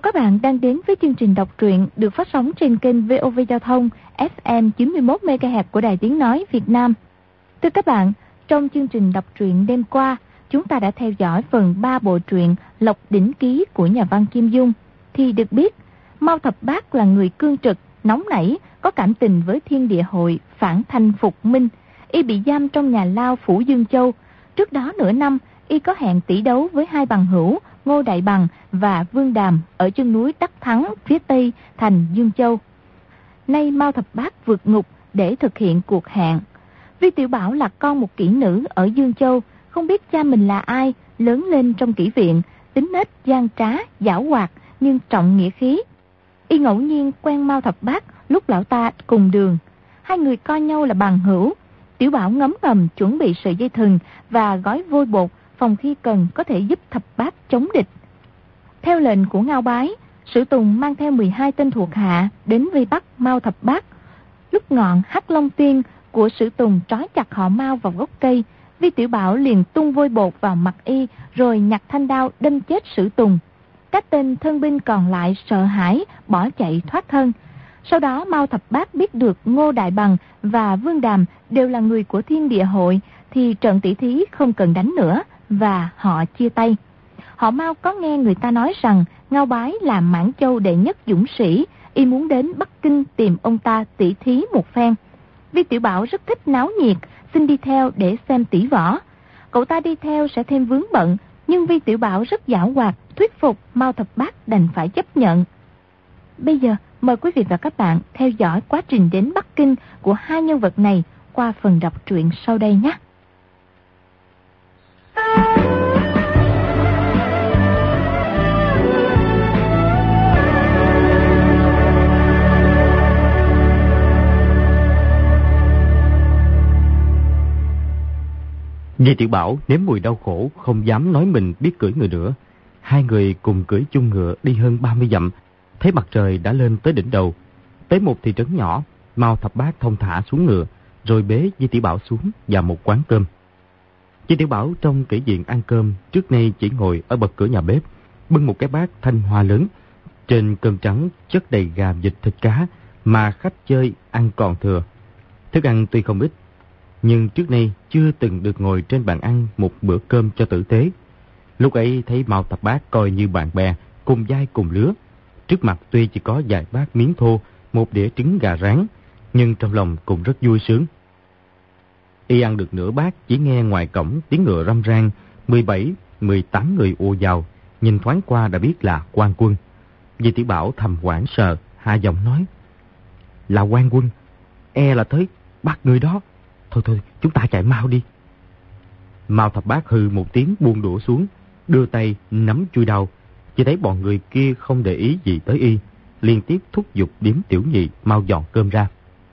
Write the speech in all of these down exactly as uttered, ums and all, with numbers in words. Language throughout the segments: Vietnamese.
các bạn đang đến với chương trình đọc truyện được phát sóng trên kênh vê o vê Giao thông ép em chín mươi mốt mê ga héc của Đài Tiếng Nói Việt Nam. Thưa các bạn, trong chương trình đọc truyện đêm qua, chúng ta đã theo dõi phần ba bộ truyện Lộc Đỉnh Ký của nhà văn Kim Dung. Thì được biết, Mao Thập Bát là người cương trực, nóng nảy, có cảm tình với Thiên Địa Hội, phản thanh phục minh. Y bị giam trong nhà lao phủ Dương Châu. Trước đó nửa năm, y có hẹn tỷ đấu với hai bằng hữu Ngô Đại Bằng và Vương Đàm ở chân núi Đắc Thắng phía tây thành Dương Châu. Nay Mao Thập Bát vượt ngục để thực hiện cuộc hẹn. Vi Tiểu Bảo là con một kỹ nữ ở Dương Châu, không biết cha mình là ai, lớn lên trong kỹ viện, tính nết gian trá, giảo hoạt nhưng trọng nghĩa khí. Y ngẫu nhiên quen Mao Thập Bát lúc lão ta cùng đường, hai người coi nhau là bằng hữu. Tiểu Bảo ngấm ngầm chuẩn bị sợi dây thừng và gói vôi bột, phòng khi cần có thể giúp Thập Bát chống địch. Theo lệnh của Ngao Bái, Sử Tùng mang theo mười hai tên thuộc hạ đến vây bắt Mao Thập Bát. Lúc ngọn Hắc Long Tiên của Sử Tùng trói chặt họ Mao vào gốc cây, Vi Tiểu Bảo liền tung vôi bột vào mặt y rồi nhặt thanh đao đâm chết Sử Tùng. Các tên thân binh còn lại sợ hãi bỏ chạy thoát thân. Sau đó Mao Thập Bát biết được Ngô Đại Bằng và Vương Đàm đều là người của Thiên Địa Hội thì trận tỷ thí không cần đánh nữa và họ chia tay. Họ Mao có nghe người ta nói rằng Ngao Bái là Mãn Châu đệ nhất dũng sĩ, y muốn đến Bắc Kinh tìm ông ta tỷ thí một phen. Vi Tiểu Bảo rất thích náo nhiệt, xin đi theo để xem tỷ võ. Cậu ta đi theo sẽ thêm vướng bận, nhưng Vi Tiểu Bảo rất giảo hoạt, thuyết phục Mao Thập Bát đành phải chấp nhận. Bây giờ mời quý vị và các bạn theo dõi quá trình đến Bắc Kinh của hai nhân vật này qua phần đọc truyện sau đây nhé. Vi Tiểu Bảo nếm mùi đau khổ, không dám nói mình biết cưỡi ngựa nữa. Hai người cùng cưỡi chung ngựa đi hơn ba mươi dặm, thấy mặt trời đã lên tới đỉnh đầu. Tới một thị trấn nhỏ, Mao Thập Bát thông thả xuống ngựa, rồi bế Vi Tiểu Bảo xuống vào một quán cơm. Vi Tiểu Bảo trong kỹ viện ăn cơm, trước nay chỉ ngồi ở bậc cửa nhà bếp, bưng một cái bát thanh hoa lớn. Trên cơm trắng chất đầy gà, vịt, thịt cá mà khách chơi ăn còn thừa. Thức ăn tuy không ít, nhưng trước nay chưa từng được ngồi trên bàn ăn một bữa cơm cho tử tế. Lúc ấy thấy Mao Thập Bát coi như bạn bè, cùng vai cùng lứa. Trước mặt tuy chỉ có vài bát miếng thô, một đĩa trứng gà rán, nhưng trong lòng cũng rất vui sướng. Y ăn được nửa bát, chỉ nghe ngoài cổng tiếng ngựa râm ran, mười bảy, mười tám người ùa vào, nhìn thoáng qua đã biết là quan quân. Vi Tiểu Bảo thầm hoảng sợ, hạ giọng nói: "Là quan quân, e là tới bắt người đó. Thôi thôi, chúng ta chạy mau đi." Mao Thập Bát hừ một tiếng buông đũa xuống, đưa tay nắm chui đao. Chỉ thấy bọn người kia không để ý gì tới y, liên tiếp thúc giục Điếm Tiểu Nhị mau dọn cơm ra.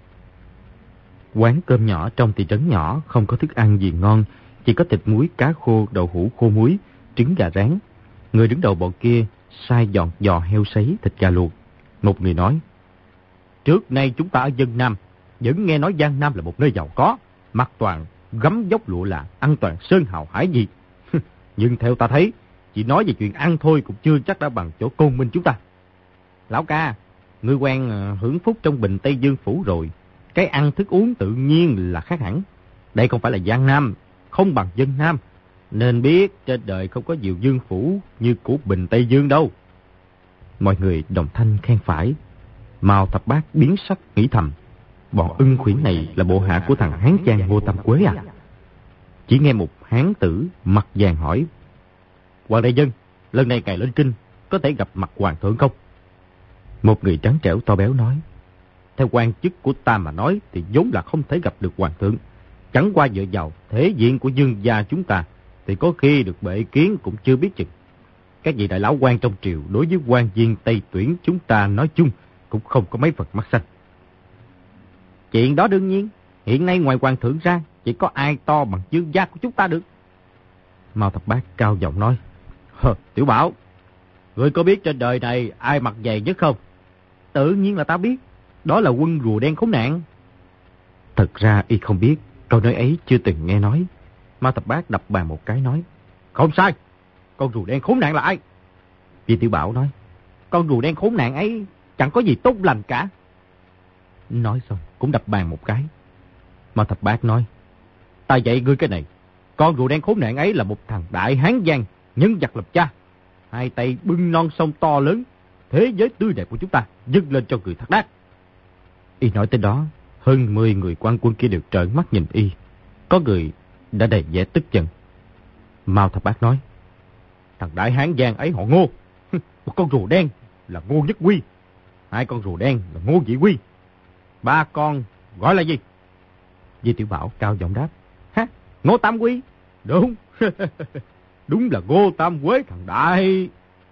Quán cơm nhỏ trong thị trấn nhỏ không có thức ăn gì ngon, chỉ có thịt muối, cá khô, đậu hũ khô muối, trứng gà rán. Người đứng đầu bọn kia sai dọn giò heo sấy, thịt gà luộc. Một người nói: "Trước nay chúng ta ở dân Nam vẫn nghe nói Giang Nam là một nơi giàu có, mặc toàn gấm dốc lụa là, ăn toàn sơn hào hải gì. Nhưng theo ta thấy, chỉ nói về chuyện ăn thôi cũng chưa chắc đã bằng chỗ Côn Minh chúng ta. Lão ca, ngươi quen hưởng phúc trong Bình Tây Dương Phủ rồi, cái ăn thức uống tự nhiên là khác hẳn. Đây không phải là Giang Nam, không bằng dân Nam, nên biết trên đời không có nhiều dương phủ như của Bình Tây Dương đâu." Mọi người đồng thanh khen phải. Mao Thập Bát biến sắc nghĩ thầm: bọn ưng khuyển này là bộ hạ của thằng Hán Trang Ngô Tam Quế à? Chỉ nghe một hán tử mặt vàng hỏi: "Hoàng đại dân, lần này ngài lên kinh có thể gặp mặt hoàng thượng không?" Một người trắng trẻo to béo nói: "Theo quan chức của ta mà nói thì vốn là không thể gặp được hoàng thượng. Chẳng qua dựa vào thể diện của dương gia chúng ta thì có khi được bệ kiến cũng chưa biết chừng. Các vị đại lão quan trong triều đối với quan viên Tây Tuyển chúng ta nói chung cũng không có mấy phần mắt xanh." "Chuyện đó đương nhiên, hiện nay ngoài hoàng thượng ra chỉ có ai to bằng dương gia của chúng ta được." Mao Thập Bát cao giọng nói: "Hờ, Tiểu Bảo, ngươi có biết trên đời này ai mặt dày nhất không?" "Tự nhiên là ta biết, đó là quân rùa đen khốn nạn." Thật ra y không biết, câu nói ấy chưa từng nghe nói. Mao Thập Bát đập bàn một cái nói: "Không sai, con rùa đen khốn nạn là ai?" Vi Tiểu Bảo nói: Con rùa đen khốn nạn ấy chẳng có gì tốt lành cả. Nói xong cũng đập bàn một cái. Mao Thập Bát nói, ta dạy ngươi cái này. Con rùa đen khốn nạn ấy là một thằng đại hán giang, nhân vật lập cha. Hai tay bưng non sông to lớn, thế giới tươi đẹp của chúng ta dâng lên cho người Thác Đát. Y nói tới đó, hơn mười người quan quân kia đều trợn mắt nhìn y. Có người đã đầy vẻ tức giận. Mao Thập Bát nói, thằng đại hán giang ấy họ Ngô. Một con rùa đen là Ngô Nhất Quy, hai con rùa đen là Ngô Nhị Quy, ba con gọi là gì? Di Tiểu Bảo cao giọng đáp, ha, Ngô Tam Quy. Đúng. Đúng là Ngô Tam Quế thằng đại.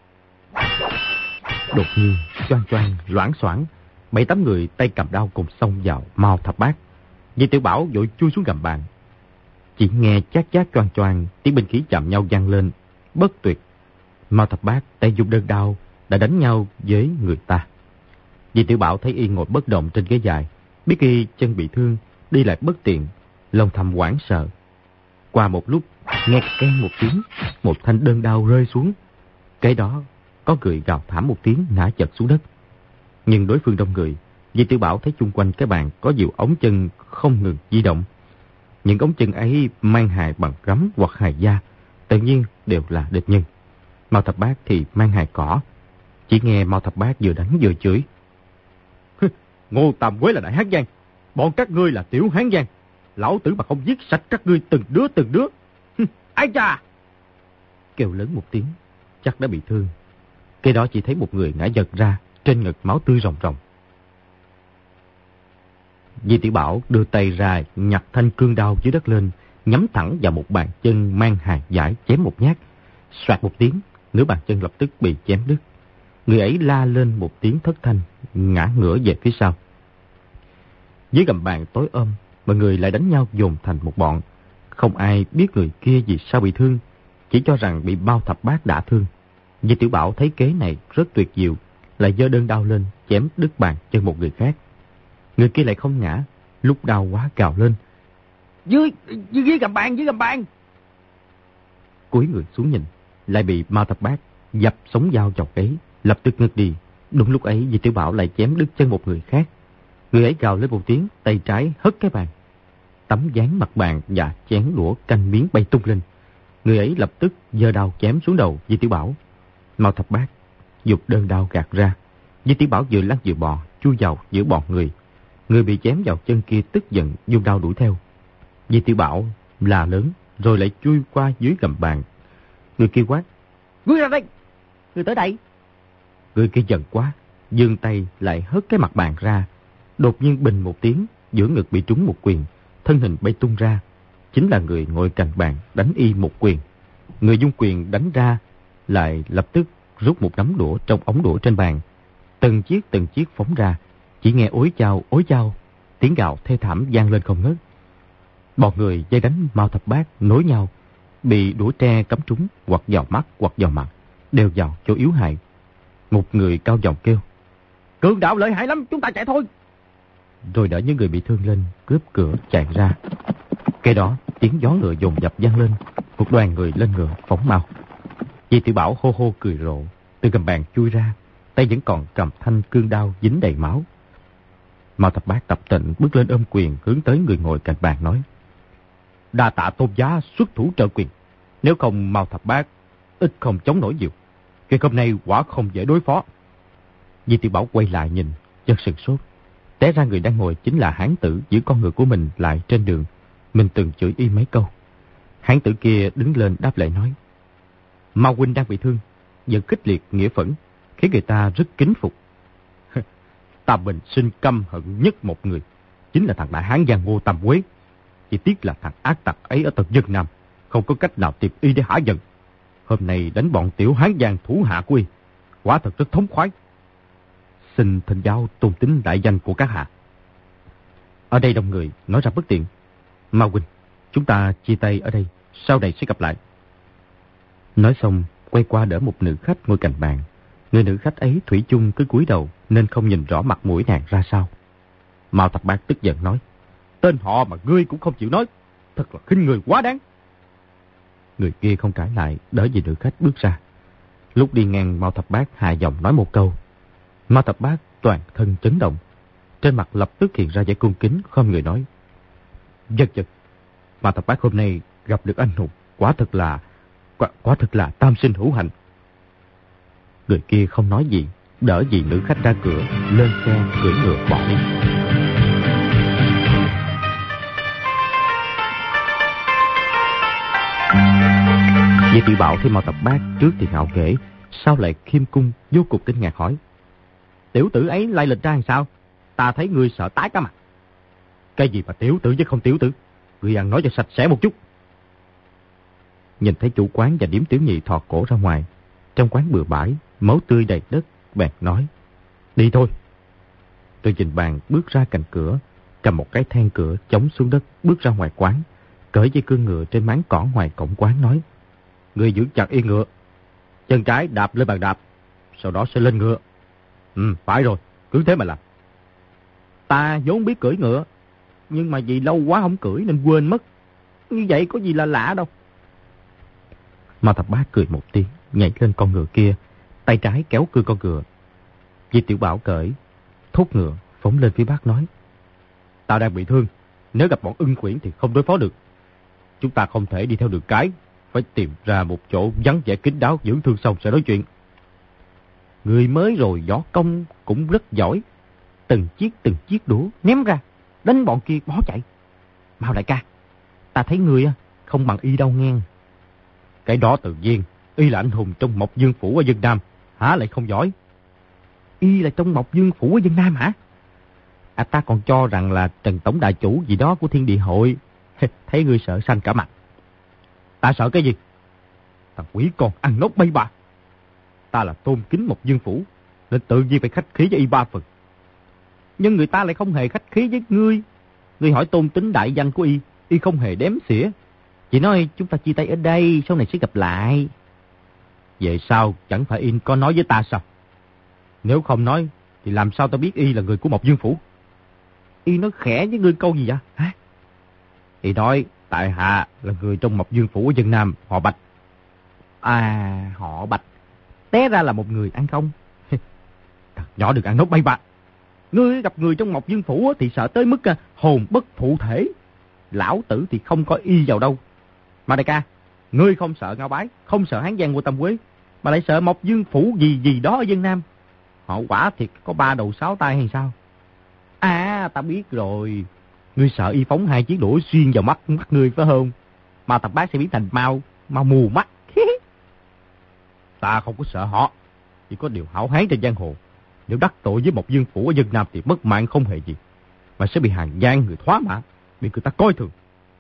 Đột nhiên choang choang loảng xoảng, bảy tám người tay cầm đao cùng xông vào Mao Thập Bát. Di Tiểu Bảo vội chui xuống gầm bàn. Chỉ nghe chát chát choang choang, tiếng binh khí chạm nhau vang lên bất tuyệt. Mao Thập Bát tay dùng đơn đao đã đánh nhau với người ta. Di Tiểu Bảo thấy y ngồi bất động trên ghế dài, biết y chân bị thương, đi lại bất tiện, lòng thầm hoảng sợ. Qua một lúc, nghe keng một tiếng, một thanh đơn đao rơi xuống. Cái đó có người gào thảm một tiếng ngã chật xuống đất. Nhưng đối phương đông người, Di Tiểu Bảo thấy chung quanh cái bàn có nhiều ống chân không ngừng di động. Những ống chân ấy mang hài bằng gấm hoặc hài da, tự nhiên đều là địch nhân. Mao Thập Bát thì mang hài cỏ. Chỉ nghe Mao Thập Bát vừa đánh vừa chửi, Ngô Tam Quế là đại hán giang, bọn các ngươi là tiểu hán giang. Lão tử mà không giết sạch các ngươi từng đứa từng đứa. Ai cha! Kêu lớn một tiếng, chắc đã bị thương. Cái đó chỉ thấy một người ngã giật ra, trên ngực máu tươi ròng ròng. Di Tiểu Bảo đưa tay ra nhặt thanh cương đao dưới đất lên, nhắm thẳng vào một bàn chân mang hài dải chém một nhát. Soạt một tiếng, nửa bàn chân lập tức bị chém đứt. Người ấy la lên một tiếng thất thanh, ngã ngửa về phía sau. Dưới gầm bàn tối om, mọi người lại đánh nhau dồn thành một bọn. Không ai biết người kia vì sao bị thương, chỉ cho rằng bị Mao Thập Bát đả thương. Di Tiểu Bảo thấy kế này rất tuyệt diệu, lại giơ đơn đao lên chém đứt bàn chân một người khác. Người kia lại không ngã, lúc đau quá cào lên, Dưới, dưới, dưới gầm bàn, dưới gầm bàn. Cúi người xuống nhìn, lại bị Mao Thập Bát dập sống dao chọc ấy, lập tức ngất đi. Đúng lúc ấy Di Tiểu Bảo lại chém đứt chân một người khác. Người ấy gào lên một tiếng, tay trái hất cái bàn. Tấm dán mặt bàn và chén đũa canh miếng bay tung lên. Người ấy lập tức giơ đao chém xuống đầu Di Tiểu Bảo. Mao Thập Bát giục đơn đao gạt ra. Di Tiểu Bảo vừa lăn vừa bò chui vào giữa bọn người. Người bị chém vào chân kia tức giận dùng đao đuổi theo. Di Tiểu Bảo la lớn rồi lại chui qua dưới gầm bàn. Người kia quát, ngươi ra đây, ngươi tới đây. Người kia giận quá, giương tay lại hất cái mặt bàn ra. Đột nhiên bình một tiếng, giữa ngực bị trúng một quyền, thân hình bay tung ra. Chính là người ngồi cạnh bàn đánh y một quyền. Người dung quyền đánh ra lại lập tức rút một nắm đũa trong ống đũa trên bàn. Từng chiếc từng chiếc phóng ra, chỉ nghe ối chao ối chao, tiếng gào thê thảm vang lên không ngớt. Bọn người dây đánh Mao Thập Bát nối nhau, bị đũa tre cắm trúng hoặc vào mắt hoặc vào mặt, đều vào chỗ yếu hại. Một người cao giọng kêu, cường đạo lợi hại lắm, chúng ta chạy thôi. Rồi đỡ những người bị thương lên, cướp cửa chạy ra. Cái đó tiếng gió ngựa dồn dập vang lên, một đoàn người lên ngựa phóng mau. Di Tiểu Bảo hô hô cười rộ, từ gầm bàn chui ra, tay vẫn còn cầm thanh cương đao dính đầy máu. Mao Thập Bát tập tịnh bước lên ôm quyền hướng tới người ngồi cạnh bàn nói, đa tạ Tôn giá xuất thủ trợ quyền, nếu không Mao Thập Bát ít không chống nổi nhiều. Cái hôm nay quả không dễ đối phó. Di Tiểu Bảo quay lại nhìn, chợt sửng sốt. Té ra người đang ngồi chính là hán tử giữ con ngựa của mình lại trên đường. Mình từng chửi y mấy câu. Hán tử kia đứng lên đáp lại nói, Mao huynh đang bị thương, giận kích liệt nghĩa phẫn, khiến người ta rất kính phục. Ta bình sinh căm hận nhất một người, chính là thằng đại hán giang Ngô Tam Quế. Chỉ tiếc là thằng ác tặc ấy ở tận Dân Nam, không có cách nào tìm y để hả giận. Hôm nay đánh bọn tiểu hán giang thủ hạ của y, quả thật rất thống khoái. Xin thỉnh giáo tôn tính đại danh của các hạ. Ở đây đông người, nói ra bất tiện. Mao huynh, chúng ta chia tay ở đây, sau này sẽ gặp lại. Nói xong, quay qua đỡ một nữ khách ngồi cạnh bàn. Người nữ khách ấy thủy chung cứ cúi đầu, nên không nhìn rõ mặt mũi nàng ra sao. Mao Thập Bát tức giận nói, tên họ mà ngươi cũng không chịu nói, thật là khinh người quá đáng. Người kia không cãi lại, đỡ vì nữ khách bước ra. Lúc đi ngang Mao Thập Bát hạ giọng nói một câu. Mao Thập Bát toàn thân chấn động. Trên mặt lập tức hiện ra vẻ cung kính, không người nói. Giật giật, Mao Thập Bát hôm nay gặp được anh hùng, quả thật là, quả, quả thật là tam sinh hữu hạnh. Người kia không nói gì, đỡ dì nữ khách ra cửa, lên xe cưỡi ngựa bỏ đi. Di Tiểu Bảo thấy Mao Thập Bát trước thì ngạo nghễ, sau lại khiêm cung, vô cùng kinh ngạc hỏi. Tiểu tử ấy lai lịch ra làm sao? Ta thấy ngươi sợ tái cả mặt. Cái gì mà tiểu tử chứ không tiểu tử? Ngươi ăn nói cho sạch sẽ một chút. Nhìn thấy chủ quán và điếm tiểu nhị thò cổ ra ngoài. Trong quán bừa bãi, máu tươi đầy đất, bèn nói. Đi thôi. Tôi trình bàn bước ra cạnh cửa, cầm một cái then cửa chống xuống đất, bước ra ngoài quán, cởi dây cương ngựa trên máng cỏ ngoài cổng quán nói. Ngươi giữ chặt yên ngựa, chân trái đạp lên bàn đạp, sau đó sẽ lên ngựa. Ừ, phải rồi, cứ thế mà làm. Ta vốn biết cưỡi ngựa, nhưng mà vì lâu quá không cưỡi nên quên mất. Như vậy có gì là lạ đâu. Mao Thập Bát cười một tiếng, nhảy lên con ngựa kia, tay trái kéo cương con ngựa. Di Tiểu Bảo cởi, thúc ngựa, phóng lên phía Bắc nói. Ta đang bị thương, nếu gặp bọn ưng khuyển thì không đối phó được. Chúng ta không thể đi theo đường cái, phải tìm ra một chỗ vắng vẻ kín đáo, dưỡng thương xong sẽ nói chuyện. Người mới rồi võ công cũng rất giỏi. Từng chiếc từng chiếc đũa ném ra, đánh bọn kia bỏ chạy. Mao đại ca, ta thấy người không bằng y đâu nghe. Cái đó tự nhiên, y là anh hùng trong Mộc Dương Phủ ở Vân Nam, hả lại không giỏi? Y là trong Mộc Dương Phủ ở Vân Nam hả? À, ta còn cho rằng là Trần Tổng Đại Chủ gì đó của Thiên Địa Hội. Thấy ngươi sợ xanh cả mặt. Ta sợ cái gì? Thằng quỷ con ăn nốt bay bạc. Ta là tôn kính Mộc Dương Phủ, nên tự nhiên phải khách khí với y ba phần. Nhưng người ta lại không hề khách khí với ngươi. Ngươi hỏi tôn tính đại danh của y, y không hề đếm xỉa. Chỉ nói chúng ta chia tay ở đây, sau này sẽ gặp lại. Vậy sao chẳng phải y có nói với ta sao? Nếu không nói thì làm sao ta biết y là người của Mộc Dương Phủ? Y nói khẽ với ngươi câu gì vậy? Hả? Y nói tại hạ là người trong Mộc Dương Phủ ở Vân Nam, họ Bạch. À, họ Bạch. Té ra là một người ăn không? Thật nhỏ được ăn nốt bay bạc. Ngươi gặp người trong Mộc Dương Phủ thì sợ tới mức hồn bất phụ thể. Lão tử thì không có y vào đâu. Mà đại ca, ngươi không sợ Ngao Bái, không sợ Hán Giang của Tam Quế, mà lại sợ Mộc Dương Phủ gì gì đó ở Vân Nam. Họ quả thiệt có ba đầu sáu tay hay sao? À, ta biết rồi. Ngươi sợ y phóng hai chiếc đũa xuyên vào mắt mắt ngươi phải không? Mà Thập Bát sẽ biến thành mau, mau mù mắt. Ta không có sợ họ, chỉ có điều hảo hán trên giang hồ. Nếu đắc tội với Mộc Dương Phủ ở Vân Nam thì mất mạng không hề gì, mà sẽ bị hàng gian người thoá mạ, bị người ta coi thường.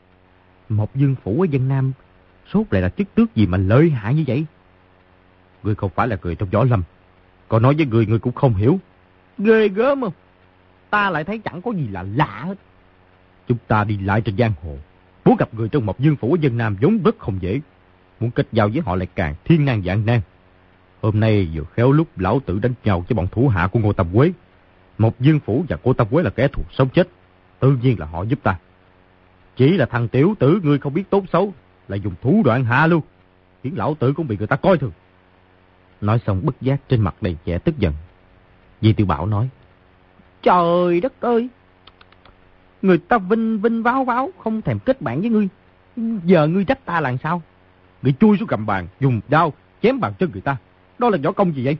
Mộc Dương Phủ ở Vân Nam sốt lại là chức tước gì mà lợi hại như vậy? Ngươi không phải là người trong võ lâm, còn nói với người người cũng không hiểu. Ghê gớm không? Ta lại thấy chẳng có gì là lạ hết. Chúng ta đi lại trên giang hồ, muốn gặp người trong Mộc Dương Phủ ở Vân Nam vốn rất không dễ. Muốn kết giao với họ lại càng thiên nan vạn nan. Hôm nay vừa khéo lúc lão tử đánh nhau với bọn thủ hạ của Ngô Tam Quế. Mộc Dương Phủ và Ngô Tam Quế là kẻ thù sống chết, tự nhiên là họ giúp ta. Chỉ là thằng tiểu tử ngươi không biết tốt xấu, là dùng thủ đoạn hạ lưu, khiến lão tử cũng bị người ta coi thường. Nói xong bất giác trên mặt đầy vẻ tức giận. Di Tiểu Bảo nói. Trời đất ơi, người ta vinh vinh váo váo không thèm kết bạn với ngươi, giờ ngươi trách ta làm sao? Ngươi chui xuống gầm bàn, dùng đao chém bàn chân người ta, đó là võ công gì vậy?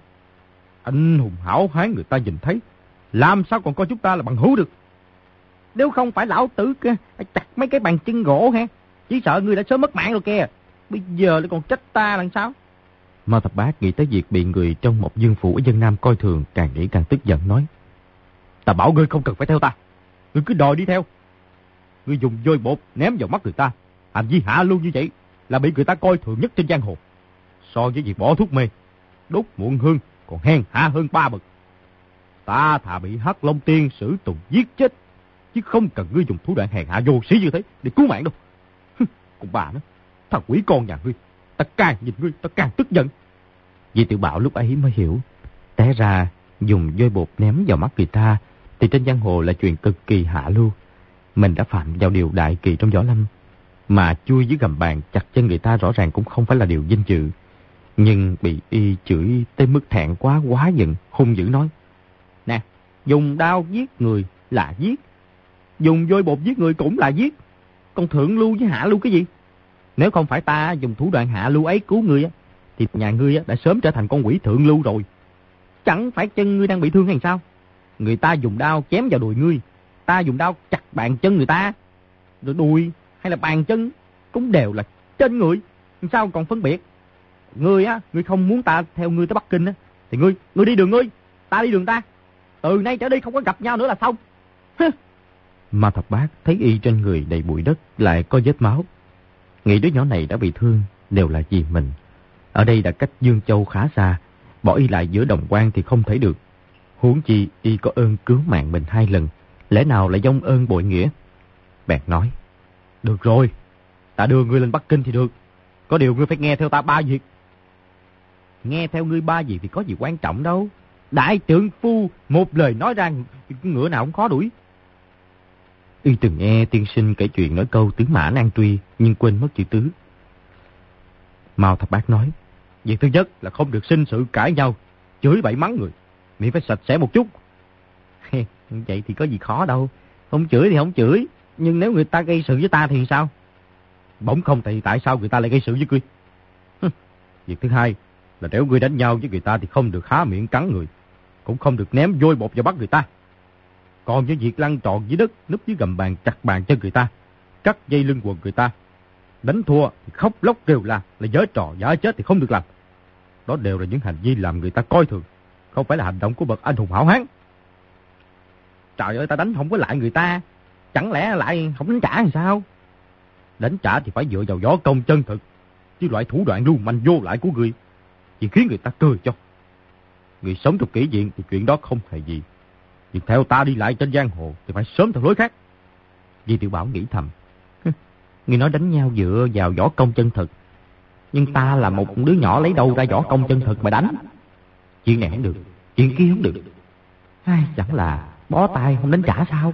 Anh hùng hảo hán người ta nhìn thấy, làm sao còn coi chúng ta là bằng hữu được? Nếu không phải lão tử kia chặt mấy cái bàn chân gỗ ha, chỉ sợ ngươi đã sớm mất mạng rồi kìa. Bây giờ lại còn trách ta làm sao? Mao Thập Bát nghĩ tới việc bị người trong Mộc Dương Phủ ở Vân Nam coi thường, càng nghĩ càng tức giận nói. Ta bảo ngươi không cần phải theo ta, ngươi cứ đòi đi theo. Ngươi dùng vôi bột ném vào mắt người ta, hành vi hạ lưu như vậy là bị người ta coi thường nhất trên giang hồ. So với việc bỏ thuốc mê, đốt muộn hương còn hèn hạ hơn ba bậc. Ta thà bị Hắc Long Tiên Sử Tùng giết chết, chứ không cần ngươi dùng thủ đoạn hèn hạ vô sĩ như thế để cứu mạng đâu. Còn bà nó, thằng quỷ con nhà ngươi, ta càng nhìn ngươi ta càng tức giận. Di Tiểu Bảo lúc ấy mới hiểu, té ra dùng vôi bột ném vào mắt người ta thì trên giang hồ là chuyện cực kỳ hạ lưu. Mình đã phạm vào điều đại kỳ trong võ lâm, mà chui dưới gầm bàn chặt chân người ta rõ ràng cũng không phải là điều vinh dự. Nhưng bị y chửi tới mức thẹn quá quá giận, hung dữ nói. Nè, dùng đao giết người là giết, dùng vôi bột giết người cũng là giết. Còn thượng lưu với hạ lưu cái gì? Nếu không phải ta dùng thủ đoạn hạ lưu ấy cứu ngươi á, thì nhà ngươi á đã sớm trở thành con quỷ thượng lưu rồi. Chẳng phải chân ngươi đang bị thương hay sao? Người ta dùng đao chém vào đùi ngươi, ta dùng đao chặt bàn chân người ta. Rồi đùi hay là bàn chân cũng đều là trên người, sao còn phân biệt? Ngươi á, ngươi không muốn ta theo ngươi tới Bắc Kinh á, thì ngươi, ngươi đi đường ngươi, ta đi đường ta. Từ nay trở đi không có gặp nhau nữa là xong. Ma Thập Bát thấy y trên người đầy bụi đất, lại có vết máu, nghĩ đứa nhỏ này đã bị thương đều là vì mình. Ở đây đã cách Dương Châu khá xa, bỏ y lại giữa đồng quan thì không thể được. Huống chi y có ơn cứu mạng mình hai lần, lẽ nào lại vong ơn bội nghĩa? Bèn nói, được rồi, ta đưa ngươi lên Bắc Kinh thì được. Có điều ngươi phải nghe theo ta ba việc. Nghe theo ngươi ba việc thì có gì quan trọng đâu. Đại trượng phu một lời nói ra, ngựa nào cũng khó đuổi. Y từng nghe tiên sinh kể chuyện nói câu tứ mã nan truy, nhưng quên mất chữ tứ. Mao Thập Bát nói, việc thứ nhất là không được sinh sự cãi nhau, chửi bậy mắng người, miệng phải sạch sẽ một chút. Vậy thì có gì khó đâu, không chửi thì không chửi, nhưng nếu người ta gây sự với ta thì sao? Bỗng không thì tại sao người ta lại gây sự với ngươi? Việc thứ hai là nếu ngươi đánh nhau với người ta thì không được há miệng cắn người, cũng không được ném vôi bột vào bắt người ta. Còn với việc lăn tròn dưới đất, núp dưới gầm bàn chặt bàn chân người ta, cắt dây lưng quần người ta, đánh thua thì khóc lóc kêu la, là giở trò giả chết thì không được làm. Đó đều là những hành vi làm người ta coi thường, không phải là hành động của bậc anh hùng hảo hán. Trời ơi, ta đánh không có lại người ta, chẳng lẽ lại không đánh trả thì sao? Đánh trả thì phải dựa vào võ công chân thực, chứ loại thủ đoạn lưu manh vô lại của ngươi chỉ khiến người ta cười cho. Người sống trong kỷ viện thì chuyện đó không hề gì, nhưng theo ta đi lại trên giang hồ thì phải sớm theo lối khác. Di Tiểu Bảo nghĩ thầm, người nói đánh nhau dựa vào võ công chân thực, nhưng ta là một đứa nhỏ lấy đâu ra võ công chân thực mà đánh? Chuyện này không được, chuyện kia không được. Ai, chẳng là bó tay không đánh trả sao?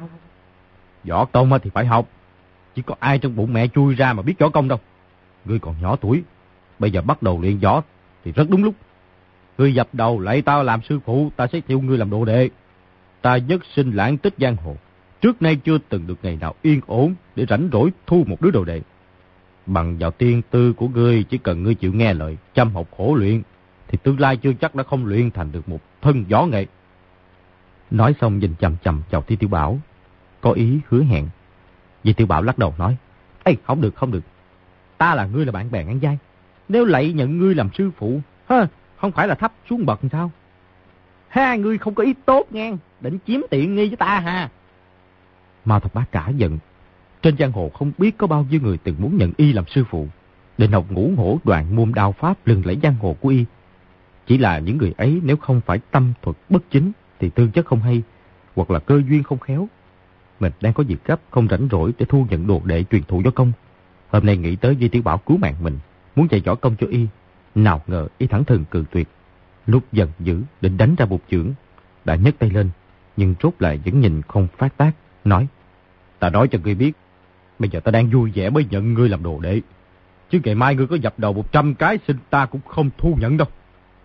Võ công thì phải học, chỉ có ai trong bụng mẹ chui ra mà biết võ công đâu. Ngươi còn nhỏ tuổi, bây giờ bắt đầu luyện võ thì rất đúng lúc. Ngươi dập đầu lại tao làm sư phụ, ta sẽ theo ngươi làm đồ đệ. Ta nhất sinh lãng tích giang hồ, trước nay chưa từng được ngày nào yên ổn để rảnh rỗi thu một đứa đồ đệ. Bằng vào tiên tư của ngươi, chỉ cần ngươi chịu nghe lời, chăm học khổ luyện, thì tương lai chưa chắc đã không luyện thành được một thân võ nghệ. Nói xong nhìn chằm chằm vào Di Tiểu Bảo, có ý hứa hẹn. Di Tiểu Bảo lắc đầu nói, ê, không được, không được. Ta là ngươi là bạn bè ăn giai, nếu lại nhận ngươi làm sư phụ, ha, không phải là thấp xuống bậc sao? Hai ngươi không có ý tốt nghe, định chiếm tiện nghi với ta ha. Mao Thập Bát cả giận. Trên giang hồ không biết có bao nhiêu người từng muốn nhận y làm sư phụ, định học ngũ hổ đoạn môn đao pháp lừng lẫy giang hồ của y. Chỉ là những người ấy nếu không phải tâm thuật bất chính thì tư chất không hay, hoặc là cơ duyên không khéo. Mình đang có việc gấp, không rảnh rỗi để thu nhận đồ đệ truyền thụ võ công. Hôm nay nghĩ tới Di Tiểu Bảo cứu mạng mình, muốn dạy võ công cho y, nào ngờ y thẳng thừng cự tuyệt. Lúc giận dữ định đánh ra một chưởng, đã nhấc tay lên, nhưng rốt lại vẫn nhìn không phát tác, nói, ta nói cho ngươi biết, bây giờ ta đang vui vẻ mới nhận ngươi làm đồ đệ, chứ ngày mai ngươi có dập đầu một trăm cái xin ta cũng không thu nhận đâu.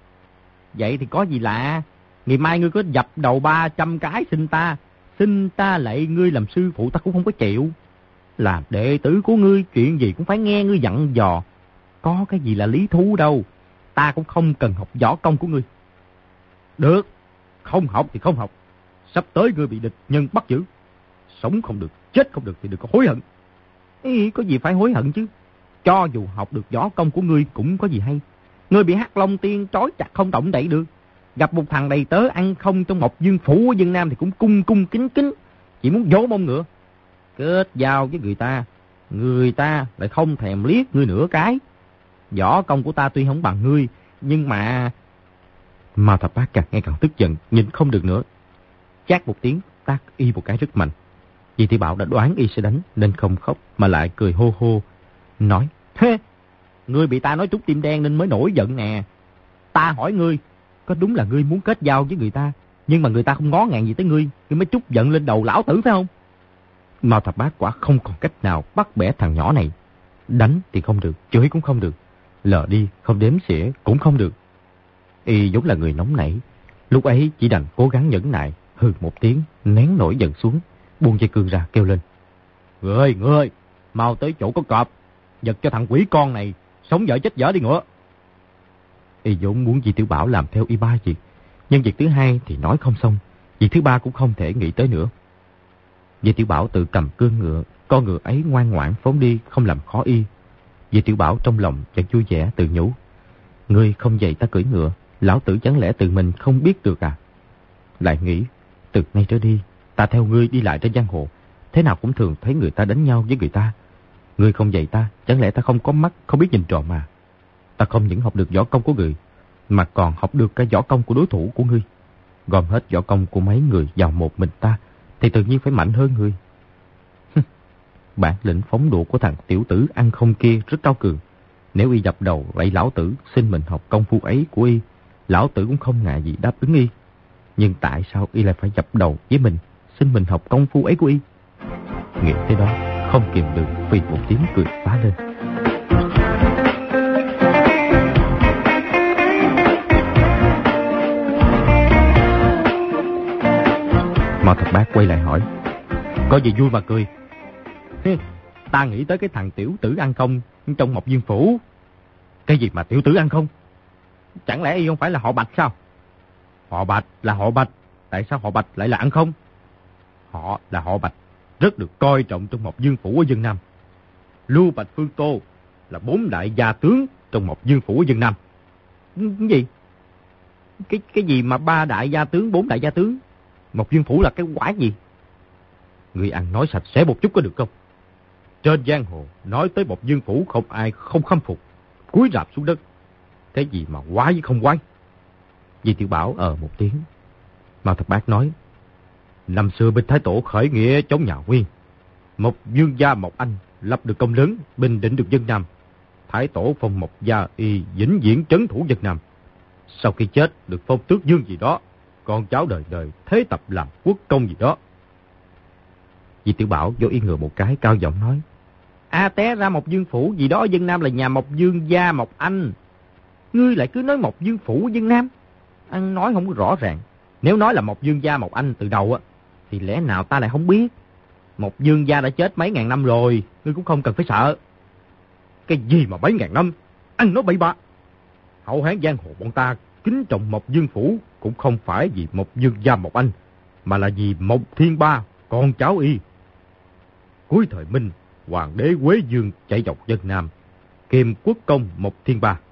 Vậy thì có gì lạ, ngày mai ngươi có dập đầu ba trăm cái xin ta, xin ta lạy ngươi làm sư phụ ta cũng không có chịu. Làm đệ tử của ngươi, chuyện gì cũng phải nghe ngươi dặn dò, có cái gì là lý thú đâu. Ta cũng không cần học võ công của ngươi. Được, không học thì không học. Sắp tới ngươi bị địch nhân bắt giữ, sống không được, chết không được thì đừng có hối hận. Ý, có gì phải hối hận chứ. Cho dù học được võ công của ngươi cũng có gì hay. Ngươi bị Hắc Long Tiên trói chặt không động đậy được, gặp một thằng đầy tớ ăn không trong Mộc Dương Phủ của Dương Nam thì cũng cung cung kính kính, chỉ muốn vỗ mông ngựa. Kết giao với người ta, người ta lại không thèm liếc ngươi nửa cái. Võ công của ta tuy không bằng ngươi, nhưng mà... Mao Thập Bát càng nghe càng tức giận, nhìn không được nữa. Chát một tiếng, tát y một cái rất mạnh. Di Tiểu Bảo đã đoán y sẽ đánh, nên không khóc, mà lại cười hô hô, nói, hê, ngươi bị ta nói trúng tim đen nên mới nổi giận nè. Ta hỏi ngươi, có đúng là ngươi muốn kết giao với người ta, nhưng mà người ta không ngó ngàng gì tới ngươi, ngươi mới trút giận lên đầu lão tử phải không? Mao Thập Bát quả không còn cách nào bắt bẻ thằng nhỏ này. Đánh thì không được, chửi cũng không được, lờ đi không đếm xỉa cũng không được. Y vốn là người nóng nảy, lúc ấy chỉ đành cố gắng nhẫn nại, hừ một tiếng, nén nổi giận xuống, buông dây cương ra kêu lên. Người ơi, người ơi, mau tới chỗ có cọp, giật cho thằng quỷ con này, sống dở chết dở đi ngựa. Y vốn muốn Di Tiểu Bảo làm theo y ba việc, nhưng việc thứ hai thì nói không xong, việc thứ ba cũng không thể nghĩ tới nữa. Di Tiểu Bảo tự cầm cương ngựa, con ngựa ấy ngoan ngoãn phóng đi, không làm khó y. Di Tiểu Bảo trong lòng chẳng vui vẻ tự nhủ. Ngươi không dạy ta cưỡi ngựa, lão tử chẳng lẽ tự mình không biết được à? Lại nghĩ, từ nay trở đi, ta theo ngươi đi lại trên giang hồ, thế nào cũng thường thấy người ta đánh nhau với người ta. Ngươi không dạy ta, chẳng lẽ ta không có mắt, không biết nhìn trộm mà? Ta không những học được võ công của ngươi, mà còn học được cả võ công của đối thủ của ngươi. Gom hết võ công của mấy người vào một mình ta, thì tự nhiên phải mạnh hơn ngươi. Bản lĩnh phóng độ của thằng tiểu tử ăn không kia rất cao cường. Nếu y dập đầu vậy lão tử xin mình học công phu ấy của y, lão tử cũng không ngại gì đáp ứng y. Nhưng tại sao y lại phải dập đầu với mình, xin mình học công phu ấy của y? Nghĩ tới đó, không kìm được vì một tiếng cười phá lên. Mao Thập Bát quay lại hỏi. Có gì vui mà cười? Ta nghĩ tới cái thằng tiểu tử ăn không trong Mộc Dương Phủ. Cái gì mà tiểu tử ăn không? Chẳng lẽ y không phải là họ Bạch sao? Họ Bạch là họ Bạch, tại sao họ Bạch lại là ăn không? Họ là họ Bạch, rất được coi trọng trong Mộc Dương Phủ ở Vân Nam. Lưu Bạch, Phương Tô là bốn đại gia tướng trong Mộc Dương Phủ ở Vân Nam. Cái gì? Cái cái gì mà ba đại gia tướng, bốn đại gia tướng? Mộc Dương Phủ là cái quái gì? Người ăn nói sạch sẽ một chút có được không? Trên giang hồ nói tới Mộc Dương Phủ không ai không khâm phục, cúi rạp xuống đất. Thế gì mà quái với không quái? Di Tiểu Bảo ờ một tiếng. Mao Thập Bát nói. Năm xưa binh Thái Tổ khởi nghĩa chống nhà Nguyên, Mộc Dương gia Mộc Anh lập được công lớn, bình định được Vân Nam. Thái Tổ phong Mộc gia y vĩnh viễn trấn thủ Vân Nam. Sau khi chết được phong tước dương gì đó, con cháu đời đời thế tập làm quốc công gì đó. Di Tiểu Bảo vô yên ngựa một cái, cao giọng nói. A à, té ra Mộc Dương Phủ gì đó ở Vân Nam là nhà Mộc Dương gia Mộc Anh. Ngươi lại cứ nói Mộc Dương Phủ ở Vân Nam. Anh nói không có rõ ràng. Nếu nói là Mộc Dương gia Mộc Anh từ đầu á, thì lẽ nào ta lại không biết? Mộc Dương gia đã chết mấy ngàn năm rồi, ngươi cũng không cần phải sợ. Cái gì mà mấy ngàn năm? Anh nói bậy bạ. Hậu Hán giang hồ bọn ta kính trọng Mộc Dương Phủ cũng không phải vì Mộc Dương gia Mộc Anh, mà là vì Mộc Thiên Ba, con cháu y. Cuối thời Minh, hoàng đế Quế Dương chạy dọc Vân Nam, kiềm quốc công Mộc Thiên Ba.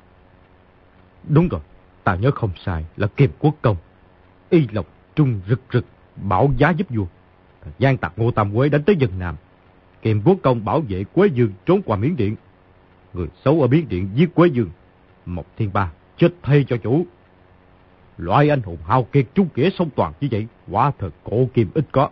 Đúng rồi, ta nhớ không sai là kiềm quốc công. Y lộc trung rực rực, bảo giá giúp vua. Giang tặc Ngô Tam Quế đánh tới Vân Nam, kiềm quốc công bảo vệ Quế Dương trốn qua Miến Điện. Người xấu ở Miến Điện giết Quế Dương, Mộc Thiên Ba chết thay cho chủ. Loại anh hùng hào kiệt trung nghĩa song toàn như vậy, quả thật cổ kim ít có.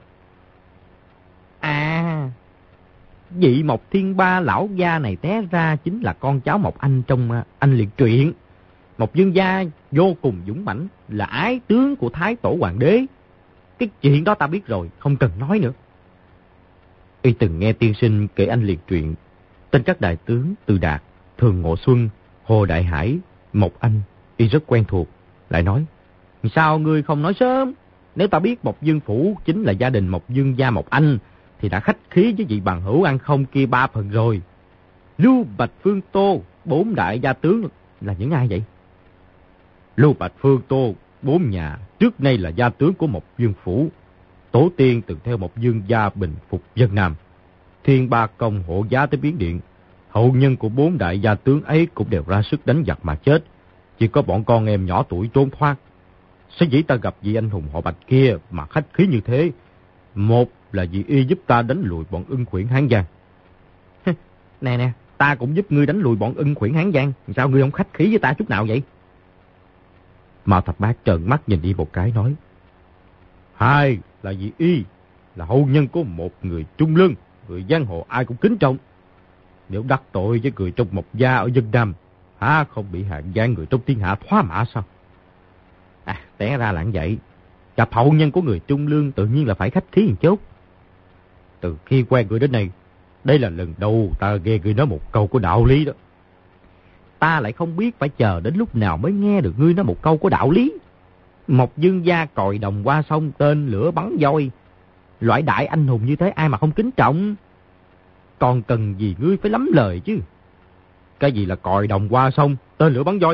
À, vị Mộc Thiên Ba lão gia này té ra chính là con cháu Mộc Anh trong Anh Liệt truyện. Mộc Dương gia vô cùng dũng mãnh, là ái tướng của Thái Tổ Hoàng đế. Cái chuyện đó ta biết rồi, không cần nói nữa. Y từng nghe tiên sinh kể Anh Liệt truyện, tên các đại tướng Từ Đạt, Thường Ngộ Xuân, Hồ Đại Hải, Mộc Anh, y rất quen thuộc. Lại nói, sao ngươi không nói sớm? Nếu ta biết Mộc Dương Phủ chính là gia đình Mộc Dương gia Mộc Anh, thì đã khách khí với vị bằng hữu ăn không kia ba phần rồi. Lưu Bạch, Phương Tô, bốn đại gia tướng là những ai vậy? Lưu Bạch, Phương Tô, bốn nhà trước nay là gia tướng của Mộc Dương Phủ. Tổ tiên từng theo Mộc Dương gia bình phục Vân Nam. Thiên Ba công hộ giá tới Miến Điện. Hậu nhân của bốn đại gia tướng ấy cũng đều ra sức đánh giặc mà chết. Chỉ có bọn con em nhỏ tuổi trốn thoát. Sở dĩ ta gặp vị anh hùng họ Bạch kia mà khách khí như thế, một là vì y giúp ta đánh lùi bọn Ưng Khuyển Hán Giang. Nè nè, ta cũng giúp ngươi đánh lùi bọn Ưng Khuyển Hán Giang, sao ngươi không khách khí với ta chút nào vậy? Mao Thập Bát trợn mắt nhìn y một cái nói. Hai là vì y là hậu nhân của một người trung lương, người giang hồ ai cũng kính trọng. Nếu đắc tội với người trong Mộc gia ở Vân Nam, há không bị hạng gian người trong thiên hạ thoá mạ sao? À, té ra là như vậy. Gặp hậu nhân của người trung lương tự nhiên là phải khách khí một chút. Từ khi quen người đến nay, đây là lần đầu ta nghe người nói một câu của đạo lý đó. ta lại không biết phải chờ đến lúc nào mới nghe được ngươi nói một câu có đạo lý. Một dương gia còi đồng qua sông, tên lửa bắn voi. Loại đại anh hùng như thế ai mà không kính trọng. Còn cần gì ngươi phải lắm lời chứ. Cái gì là còi đồng qua sông, tên lửa bắn voi?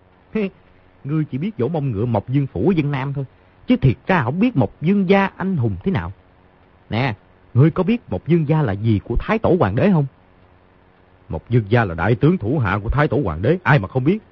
Ngươi chỉ biết vỗ mông ngựa Mộc Dương Phủ dân Nam thôi, chứ thiệt ra không biết Mộc Dương gia anh hùng thế nào. Nè, ngươi có biết Mộc Dương gia là gì của Thái Tổ Hoàng đế không? Mộc Dương gia là đại tướng thủ hạ của Thái Tổ Hoàng đế, ai mà không biết.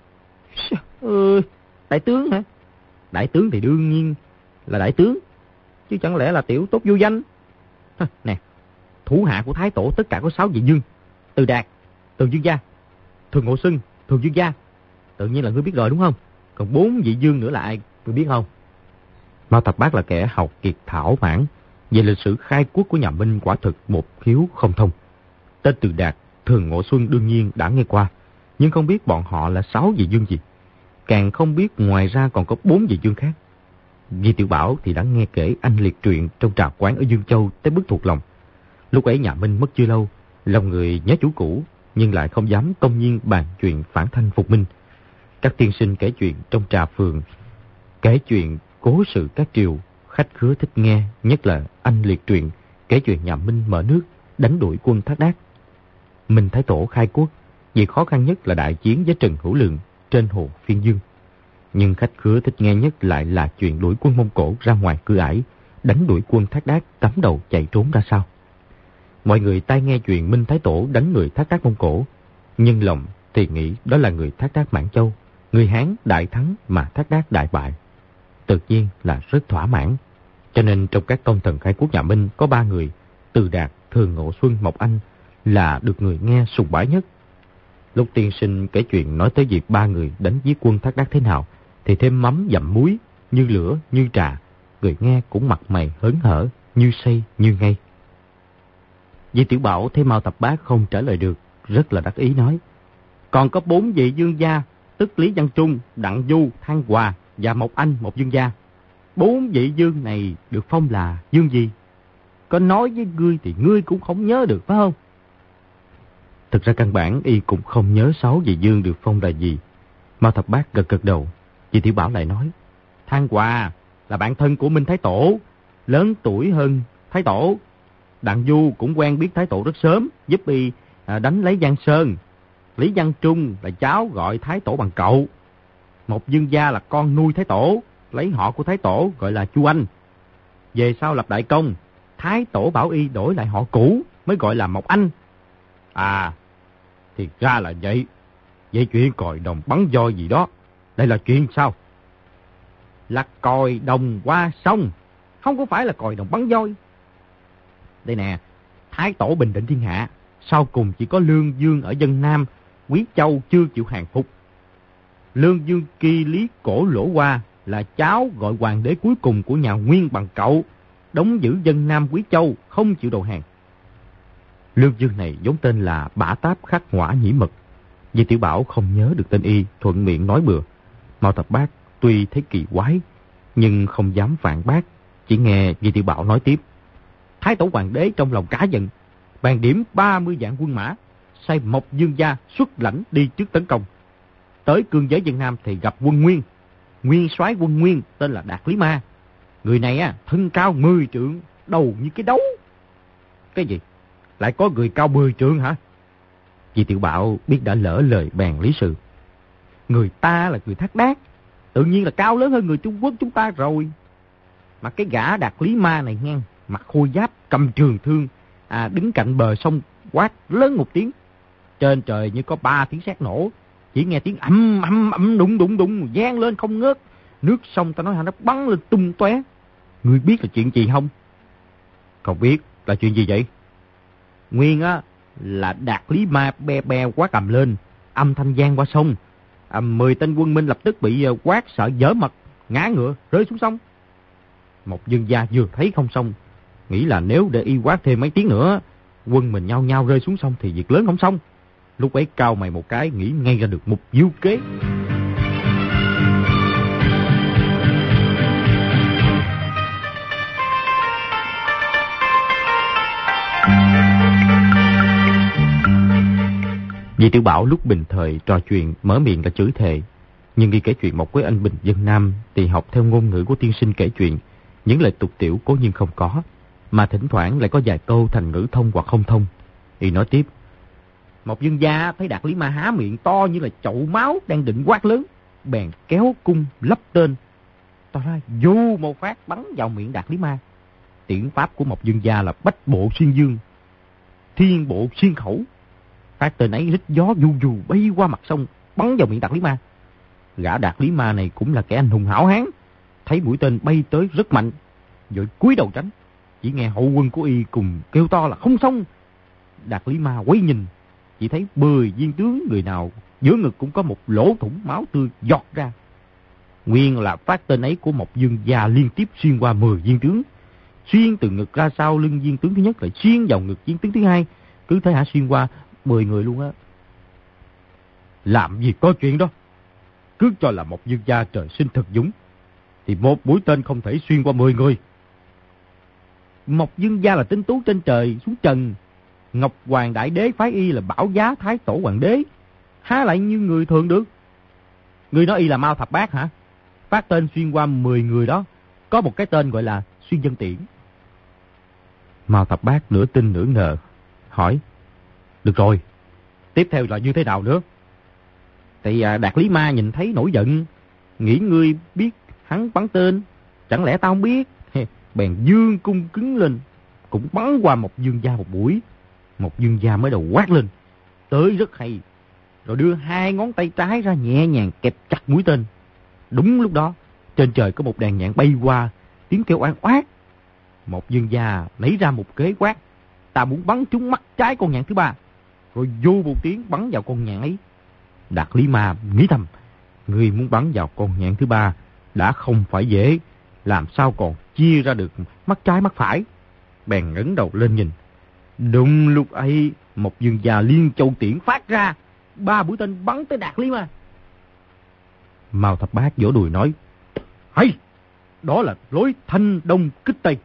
Ừ, đại tướng hả? Đại tướng thì đương nhiên là đại tướng, chứ chẳng lẽ là tiểu tốt vô danh. Hả, nè, thủ hạ của Thái Tổ tất cả có sáu vị dương: Từ Đạt, Từ Dương gia, Thường Ngộ Xuân, Thường Dương gia. Tự nhiên là ngươi biết rồi đúng không? Còn bốn vị dương nữa là ai, ngươi biết không? Mao Thập Bát là kẻ học kiệt thảo mãn, về lịch sử khai quốc của nhà Minh quả thực một khiếu không thông. Tên Từ Đạt, Thường Ngộ Xuân đương nhiên đã nghe qua, nhưng không biết bọn họ là sáu vị dương gì. Càng không biết ngoài ra còn có bốn vị dương khác. Di Tiểu Bảo thì đã nghe kể anh liệt truyện trong trà quán ở Dương Châu tới mức thuộc lòng. Lúc ấy nhà Minh mất chưa lâu, lòng người nhớ chủ cũ, nhưng lại không dám công nhiên bàn chuyện phản thanh phục minh. Các tiên sinh kể chuyện trong trà phường, kể chuyện cố sự các triều, khách khứa thích nghe, nhất là anh liệt truyện kể chuyện nhà Minh mở nước, đánh đuổi quân Thác Đác. Minh Thái Tổ khai quốc, việc khó khăn nhất là đại chiến với Trần Hữu Lượng trên hồ Phiên Dương. Nhưng khách khứa thích nghe nhất lại là chuyện đuổi quân Mông Cổ ra ngoài Cửa Ải, đánh đuổi quân Thác Đác cắm đầu chạy trốn ra sao. Mọi người tai nghe chuyện Minh Thái Tổ đánh người Thác Đác Mông Cổ, nhưng lòng thì nghĩ đó là người Thác Đác Mãn Châu, người Hán đại thắng mà Thác Đác đại bại. Tự nhiên là rất thỏa mãn. Cho nên trong các công thần khai quốc nhà Minh có ba người, Từ Đạt, Thường Ngộ Xuân, Mộc Anh, là được người nghe sùng bái nhất. Lúc tiên sinh kể chuyện nói tới việc ba người đánh giết quân Thác Đác thế nào, thì thêm mắm dặm muối, như lửa, như trà, người nghe cũng mặt mày hớn hở, như say, như ngây. Di Tiểu Bảo thấy Mao Thập Bát không trả lời được, rất là đắc ý nói: còn có bốn vị dương gia, tức Lý Văn Trung, Đặng Du, Thang Hòa và Mộc Anh, một dương gia. Bốn vị dương này được phong là dương gì? Có nói với ngươi thì ngươi cũng không nhớ được phải không? Thực ra căn bản y cũng không nhớ sáu vị dương được phong là gì. Mao Thập Bát gật gật đầu. Di Tiểu Bảo lại nói: Thang Hòa là bạn thân của Minh Thái Tổ, lớn tuổi hơn Thái Tổ. Đặng Du cũng quen biết Thái Tổ rất sớm, giúp y à, đánh lấy Giang Sơn. Lý Văn Trung là cháu gọi Thái Tổ bằng cậu. Một dương gia là con nuôi Thái Tổ, lấy họ của Thái Tổ gọi là Chu Anh. Về sau lập đại công, Thái Tổ bảo y đổi lại họ cũ mới gọi là Mộc Anh. À, thì ra là vậy. Vậy chuyện còi đồng bắn voi gì đó, đây là chuyện sao? Là còi đồng qua sông, không có phải là còi đồng bắn voi. Đây nè, Thái Tổ bình định thiên hạ, sau cùng chỉ có Lương Dương ở dân Nam, Quý Châu chưa chịu hàng phục. Lương Dương Kỳ Lý Cổ Lỗ Hoa là cháu gọi hoàng đế cuối cùng của nhà Nguyên bằng cậu, đóng giữ dân Nam Quý Châu, không chịu đầu hàng. Lương Dương này vốn tên là Bả Táp Khắc Hỏa Nhĩ Mật. Di Tiểu Bảo không nhớ được tên y, thuận miệng nói bừa. Mao Thập Bát tuy thấy kỳ quái, nhưng không dám phản bác, chỉ nghe Di Tiểu Bảo nói tiếp. Thái Tổ Hoàng đế trong lòng cả giận, bàn điểm ba mươi vạn quân mã, sai Mộc Dương gia xuất lãnh đi trước tấn công. Tới cương giới dân Nam thì gặp quân Nguyên. Nguyên soái quân Nguyên tên là Đạt Lý Ma. Người này á, thân cao mười trượng, đầu như cái đấu. Cái gì? Lại có người cao mười trượng hả? Di Tiểu Bảo biết đã lỡ lời bàn lý sự. Người ta là người Thác Đác, tự nhiên là cao lớn hơn người Trung Quốc chúng ta rồi. Mà cái gã Đạt Lý Ma này nghe, mặc khôi giáp, cầm trường thương, à, đứng cạnh bờ sông quát lớn một tiếng. Trên trời như có ba tiếng sét nổ, chỉ nghe tiếng ầm ầm ầm đùng đùng đùng vang lên không ngớt. Nước sông ta nói hả, nó bắn lên tung tóe. Ngươi biết là chuyện gì không? Không biết là chuyện gì vậy? Nguyên á là Đạt Lý Ma be be quát ầm lên, âm thanh vang qua sông. À, mười tên quân Minh lập tức bị quát sợ dở mật, ngã ngựa rơi xuống sông. Một dương gia vừa thấy không xong, nghĩ là nếu để y quát thêm mấy tiếng nữa, quân mình nhau nhau rơi xuống sông thì việc lớn không xong. Lúc ấy cau mày một cái, nghĩ ngay ra được một diệu kế. Vì Tiểu Bảo lúc bình thời trò chuyện mở miệng là chửi thề, nhưng khi kể chuyện một với anh Bình Dân Nam thì học theo ngôn ngữ của tiên sinh kể chuyện, những lời tục tiểu cố nhiên không có, mà thỉnh thoảng lại có vài câu thành ngữ thông hoặc không thông. Y nói tiếp: Một Dương gia thấy Đạt Lý Ma há miệng to như là chậu máu đang định quát lớn, bèn kéo cung lắp tên, to ra dù một phát bắn vào miệng Đạt Lý Ma. Tiễn pháp của Mộc Dương gia là bách bộ xuyên dương, thiên bộ xuyên khẩu. Phát tên ấy rít gió du du bay qua mặt sông, bắn vào miệng Đạt Lý Ma. Gã Đạt Lý Ma này cũng là kẻ anh hùng hảo hán, thấy mũi tên bay tới rất mạnh, rồi cúi đầu tránh. Chỉ nghe hậu quân của y cùng kêu to là không xong. Đạt Lý Ma quay nhìn, chỉ thấy mười viên tướng người nào giữa ngực cũng có một lỗ thủng máu tươi giọt ra. Nguyên là phát tên ấy của Mộc Dương gia liên tiếp xuyên qua mười viên tướng, xuyên từ ngực ra sau lưng viên tướng thứ nhất, lại xuyên vào ngực viên tướng thứ hai, cứ thế hả xuyên qua mười người luôn á. Làm gì có chuyện đó. Cứ cho là Mộc Dương gia trời sinh thực dũng, thì một mũi tên không thể xuyên qua mười người. Mộc Dương gia là tinh tú trên trời xuống trần, Ngọc Hoàng Đại Đế phái y là bảo giá Thái Tổ Hoàng Đế, há lại như người thường được. Người nói y là Mao Thập Bát hả? Phát tên xuyên qua mười người đó, có một cái tên gọi là xuyên dân tiễn. Mao Thập Bát nửa tin nửa ngờ, hỏi: Được rồi, tiếp theo là như thế nào nữa? Thì à, Đạt Lý Ma nhìn thấy nổi giận, nghĩ ngươi biết hắn bắn tên, chẳng lẽ tao không biết? Bèn dương cung cứng lên, cũng bắn qua Mộc Dương gia một mũi. Mộc Dương gia mới đầu quát lên: Tới rất hay. Rồi đưa hai ngón tay trái ra nhẹ nhàng kẹp chặt mũi tên. Đúng lúc đó, trên trời có một đàn nhạn bay qua, tiếng kêu oan oát. Mộc Dương gia lấy ra một kế quát: Ta muốn bắn trúng mắt trái con nhạn thứ ba. Rồi vô một tiếng bắn vào con nhạn ấy. Đạt Lý Ma nghĩ thầm: Người muốn bắn vào con nhạn thứ ba đã không phải dễ, làm sao còn chia ra được mắt trái mắt phải. Bèn ngẩng đầu lên nhìn. Đúng lúc ấy, Mộc Dương gia liên châu tiễn phát ra, ba mũi tên bắn tới Đạt Lý Ma. Mao Thập Bát vỗ đùi nói: Hay, đó là lối thanh đông kích tây.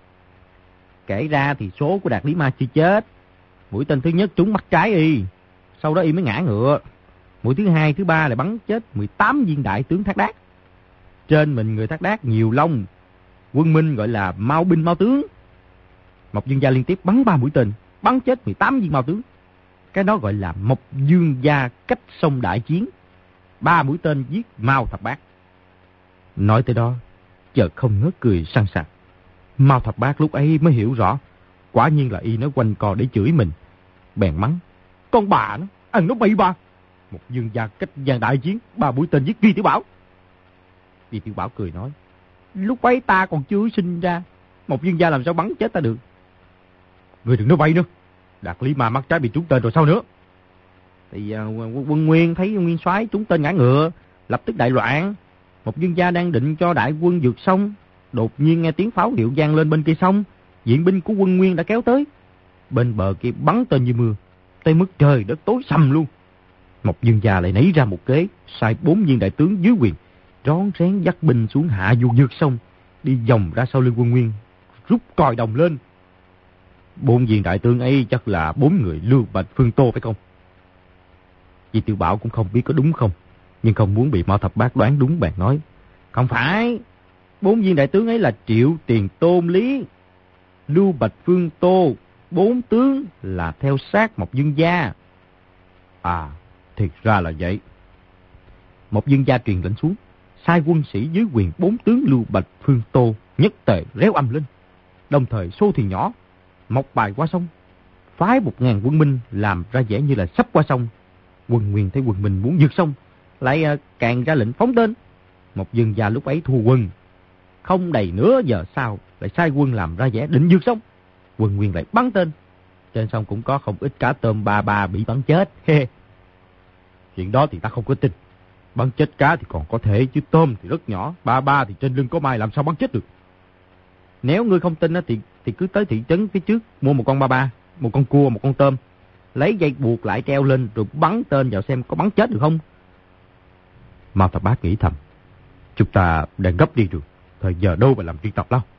Kể ra thì số của Đạt Lý Ma chưa chết. Mũi tên thứ nhất trúng mắt trái y, sau đó y mới ngã ngựa. Mũi thứ hai, thứ ba lại bắn chết mười tám viên đại tướng Thác Đác. Trên mình người Thác Đác nhiều lông, quân Minh gọi là Mao binh Mao tướng. Mộc Dương gia liên tiếp bắn ba mũi tên, bắn chết mười tám viên Mao tướng. Cái đó gọi là Mộc Dương gia cách sông đại chiến. Ba mũi tên giết Mao Thập Bát. Nói tới đó, chợt không ngớt cười sằng sặc. Mao Thập Bát lúc ấy mới hiểu rõ, quả nhiên là y nói quanh co để chửi mình. Bèn mắng: Con bà nó, ăn nó bậy ba. Mộc Dương gia cách giang đại chiến, ba mũi tên giết Vi Tiểu Bảo. Vi Tiểu Bảo cười nói: Lúc ấy ta còn chưa sinh ra, Mộc Dương gia làm sao bắn chết ta được. Người đừng nói bậy nữa. Đạt Lý Ma mắt trái bị trúng tên rồi sao nữa? Thì uh, quân Nguyên thấy Nguyên soái trúng tên ngã ngựa, lập tức đại loạn. Mộc Dương gia đang định cho đại quân vượt sông, đột nhiên nghe tiếng pháo hiệu vang lên bên kia sông, viện binh của quân Nguyên đã kéo tới. Bên bờ kia bắn tên như mưa, tới mức trời đất tối sầm luôn. Mộc Dương gia lại nảy ra một kế, sai bốn viên đại tướng dưới quyền rón rén dắt binh xuống hạ du vượt sông, đi vòng ra sau lưng quân Nguyên, rút còi đồng lên. Bốn viên đại tướng ấy chắc là bốn người Lưu Bạch Phương Tô phải không? Vì Tiểu Bảo cũng không biết có đúng không, nhưng không muốn bị Mao Thập Bát đoán đúng bèn nói: Không phải, bốn viên đại tướng ấy là Triệu Tiền Tôn Lý, Lưu Bạch Phương Tô, bốn tướng là theo sát Mộc Dương gia. À, thiệt ra là vậy. Mộc Dương gia truyền lệnh xuống, sai quân sĩ dưới quyền bốn tướng Lưu Bạch Phương Tô nhất tề réo âm lên, đồng thời xô thuyền nhỏ mọc bài qua sông, phái một ngàn quân Minh làm ra vẻ như là sắp qua sông. Quân Nguyên thấy quân Minh muốn vượt sông, lại càng ra lệnh phóng tên. Mộc Dương gia lúc ấy thua quân, không đầy nửa giờ sau lại sai quân làm ra vẻ định vượt sông. Quân Nguyên lại bắn tên, trên sông cũng có không ít cá tôm ba ba bị bắn chết. Chuyện đó thì ta không có tin. Bắn chết cá thì còn có thể, chứ tôm thì rất nhỏ, ba ba thì trên lưng có mai, làm sao bắn chết được. Nếu ngươi không tin thì thì cứ tới thị trấn phía trước mua một con ba ba, một con cua, một con tôm, lấy dây buộc lại treo lên rồi bắn tên vào xem có bắn chết được không. Mao Thập Bát nghĩ thầm: Chúng ta đang gấp đi được, thời giờ đâu mà làm chuyện tập đâu.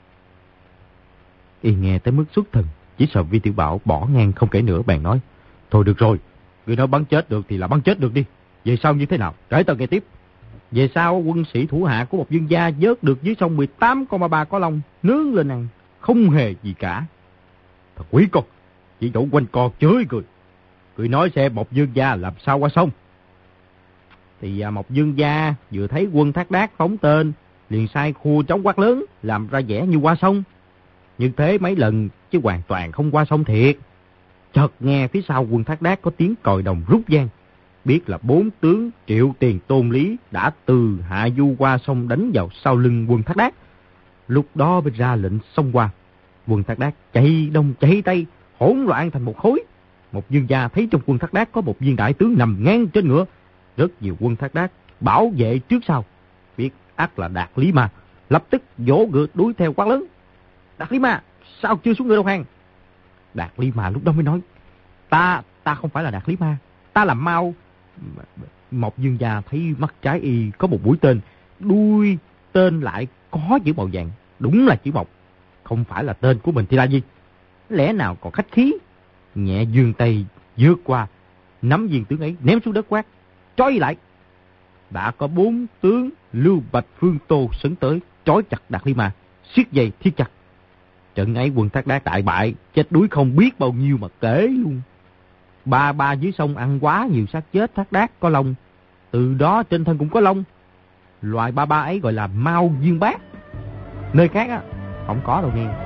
Y nghe tới mức xuất thần, chỉ sợ Vi Tiểu Bảo bỏ ngang không kể nữa, bèn nói: Thôi được rồi, Người nói bắn chết được thì là bắn chết được đi. Về sau như thế nào? Kể tao nghe tiếp. Về sau quân sĩ thủ hạ của một dương gia vớt được dưới sông mười tám con ma ba có lông, nướng lên ăn, không hề gì cả. Thật quý con, chỉ đổ quanh co chới cười. Cười nói xem một dương gia làm sao qua sông. Thì à, một dương gia vừa thấy quân Thác Đác phóng tên, liền sai khua trống quát lớn, làm ra vẻ như qua sông. Nhưng thế mấy lần chứ hoàn toàn không qua sông thiệt. Chợt nghe phía sau quân Thác Đác có tiếng còi đồng rút vang, biết là bốn tướng Triệu Tiền Tôn Lý đã từ hạ du qua sông đánh vào sau lưng quân Thác Đác. Lúc đó mới ra lệnh xông qua. Quân Thác Đác chạy đông chạy tây, hỗn loạn thành một khối. Một dương gia thấy trong quân Thác Đác có một viên đại tướng nằm ngang trên ngựa. Rất nhiều quân Thác Đác bảo vệ trước sau, biết ắt là Đạt Lý Ma, lập tức vỗ ngựa đuổi theo quát lớn: Đạt Lý Ma, sao chưa xuống ngựa đầu hàng? Đạt Lý Ma lúc đó mới nói: Ta, ta không phải là Đạt Lý Ma, ta là Mao. Một dương gia thấy mắt trái y có một mũi tên, đuôi tên lại có chữ màu vàng, đúng là chữ Mộc. Không phải là tên của mình thì là gì? Lẽ nào còn khách khí? Nhẹ giương tay vượt qua, nắm viên tướng ấy ném xuống đất quát: Trói lại! Đã có bốn tướng Lưu Bạch Phương Tô sấn tới, trói chặt Đạt Lý Ma, siết dây thiết chặt. Trận ấy quân Thác Đác đại bại, chết đuối không biết bao nhiêu mà kể luôn. Ba ba dưới sông ăn quá nhiều xác chết Thác Đác có lông, từ đó trên thân cũng có lông. Loại ba ba ấy gọi là Mao Viên Bác. Nơi khác á không có đâu nghe.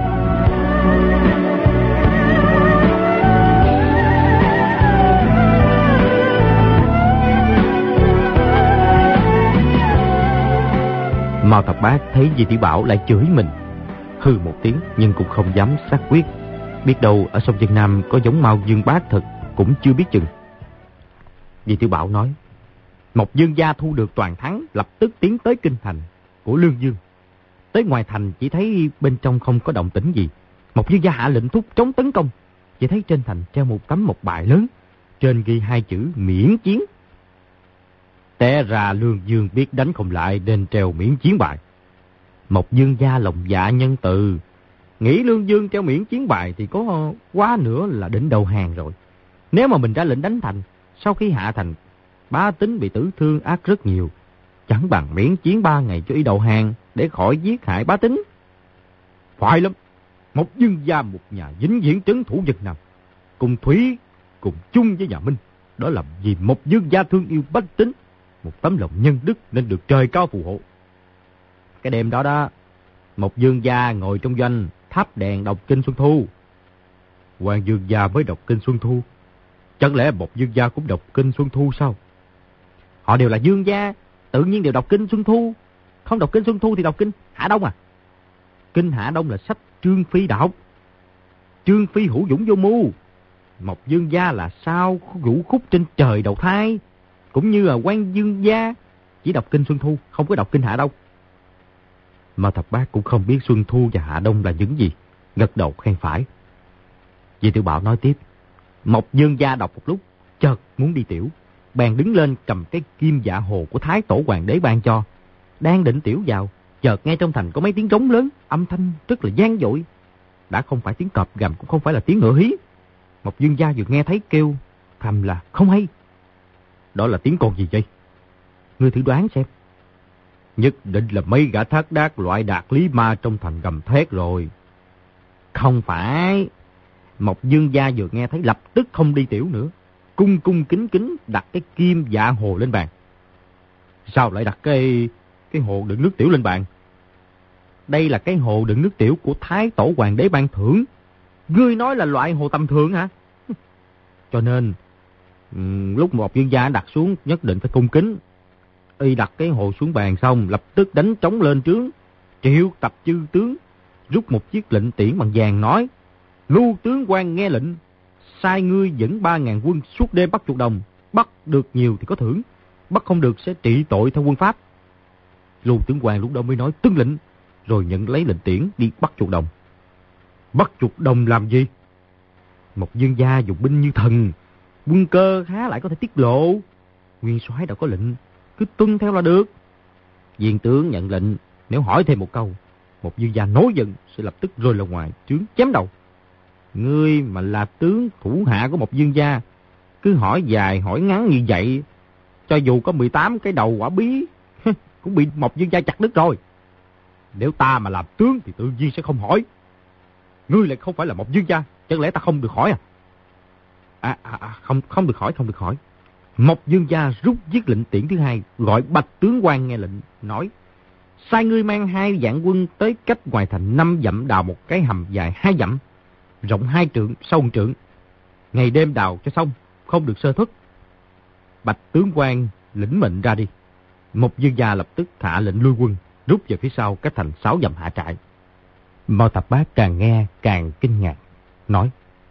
Mao Thập Bác thấy Di Tiểu Bảo lại chửi mình, hừ một tiếng nhưng cũng không dám xác quyết. Biết đâu ở sông Vân Nam có giống Mao Dương Bác thật cũng chưa biết chừng. Di Tiểu Bảo nói: Một dương gia thu được toàn thắng, lập tức tiến tới kinh thành của Lương Dương. Tới ngoài thành chỉ thấy bên trong không có động tĩnh gì. Một dương gia hạ lệnh thúc chống tấn công. Chỉ thấy trên thành treo một tấm một bài lớn, trên ghi hai chữ miễn chiến. Té ra Lương Dương biết đánh không lại nên treo miễn chiến bài. Một dương gia lòng dạ nhân từ, nghĩ Lương Dương treo miễn chiến bài thì có quá nữa là định đầu hàng rồi. Nếu mà mình ra lệnh đánh thành, sau khi hạ thành, bá tính bị tử thương ác rất nhiều, chẳng bằng miễn chiến ba ngày cho y đầu hàng để khỏi giết hại bá tính. Phải lắm, một dương gia một nhà vĩnh viễn trấn thủ Vân Nam, cùng thủy cùng chung với nhà Minh, đó là vì một dương gia thương yêu bách tính, một tấm lòng nhân đức nên được trời cao phù hộ. Cái đêm đó đó, một dương gia ngồi trong doanh thắp đèn đọc kinh Xuân Thu. Hoàng dương gia mới đọc kinh Xuân Thu, chẳng lẽ một dương gia cũng đọc kinh Xuân Thu sao? Họ đều là dương gia, tự nhiên đều đọc kinh Xuân Thu. Không đọc kinh Xuân Thu thì đọc kinh Hạ Đông à? Kinh Hạ Đông là sách Trương Phi đã học. Trương Phi hữu dũng vô mưu. Một dương gia là sao vũ khúc trên trời đầu thai, cũng như là quan dương gia chỉ đọc kinh Xuân Thu, không có đọc kinh Hạ Đông. Mà Thập Bác cũng không biết Xuân Thu và Hạ Đông là những gì, gật đầu khen phải. Di Tiểu Bảo nói tiếp: Một dương gia đọc một lúc, chợt muốn đi tiểu, bèn đứng lên cầm cái kim dạ hồ của Thái Tổ Hoàng đế ban cho, đang định tiểu vào, chợt nghe trong thành có mấy tiếng trống lớn, âm thanh rất là vang dội. Đã không phải tiếng cọp gầm, cũng không phải là tiếng ngựa hí. Một dương gia vừa nghe thấy kêu thầm là không hay. Đó là tiếng con gì vậy? Ngươi thử đoán xem. Nhất định là mấy gã Thác Đác loại Đạt Lý Ma trong thành gầm thét rồi. Không phải. Một dương gia vừa nghe thấy lập tức không đi tiểu nữa, cung cung kính kính đặt cái kim dạ hồ lên bàn. Sao lại đặt cái cái hồ đựng nước tiểu lên bàn? Đây là cái hồ đựng nước tiểu của Thái Tổ Hoàng đế ban thưởng. Ngươi nói là loại hồ tầm thường hả? Cho nên um, lúc một dương gia đặt xuống nhất định phải cung kính. Y đặt cái hồ xuống bàn xong, lập tức đánh trống lên trướng, triệu tập chư tướng, rút một chiếc lệnh tiễn bằng vàng nói: Lưu tướng quan nghe lệnh, sai ngươi dẫn ba ngàn quân suốt đêm bắt chuột đồng, bắt được nhiều thì có thưởng, bắt không được sẽ trị tội theo quân pháp. Lưu tướng quan lúc đó mới nói tuân lệnh, rồi nhận lấy lệnh tiễn đi bắt chuột đồng. Bắt chuột đồng làm gì? Một dương gia dùng binh như thần, quân cơ há lại có thể tiết lộ. Nguyên soái đã có lệnh, cứ tuân theo là được. Viên tướng nhận lệnh, nếu hỏi thêm một câu, một dương gia nổi giận sẽ lập tức rơi ra ngoài trướng chém đầu. Ngươi mà là tướng thủ hạ của một dương gia, cứ hỏi dài hỏi ngắn như vậy, cho dù có mười tám cái đầu quả bí cũng bị Mộc Dương gia chặt đứt rồi. Nếu ta mà làm tướng thì tự nhiên sẽ không hỏi. Ngươi lại không phải là Mộc Dương gia, chẳng lẽ ta không được hỏi à? À, à, à không không được hỏi, không được hỏi. Mộc Dương gia rút chiếc lệnh tiễn thứ hai, gọi Bạch tướng quan nghe lệnh, nói: sai ngươi mang hai vạn quân tới cách ngoài thành năm dặm đào một cái hầm dài hai dặm, rộng hai trượng, sâu một trượng. Ngày đêm đào cho xong, không được sơ thất. Bạch tướng quan lĩnh mệnh ra đi. Mộc Dương gia lập tức hạ lệnh lui quân, rút về phía sau cách thành sáu dặm hạ trại. Mao Thập Bát càng nghe càng kinh ngạc, nói: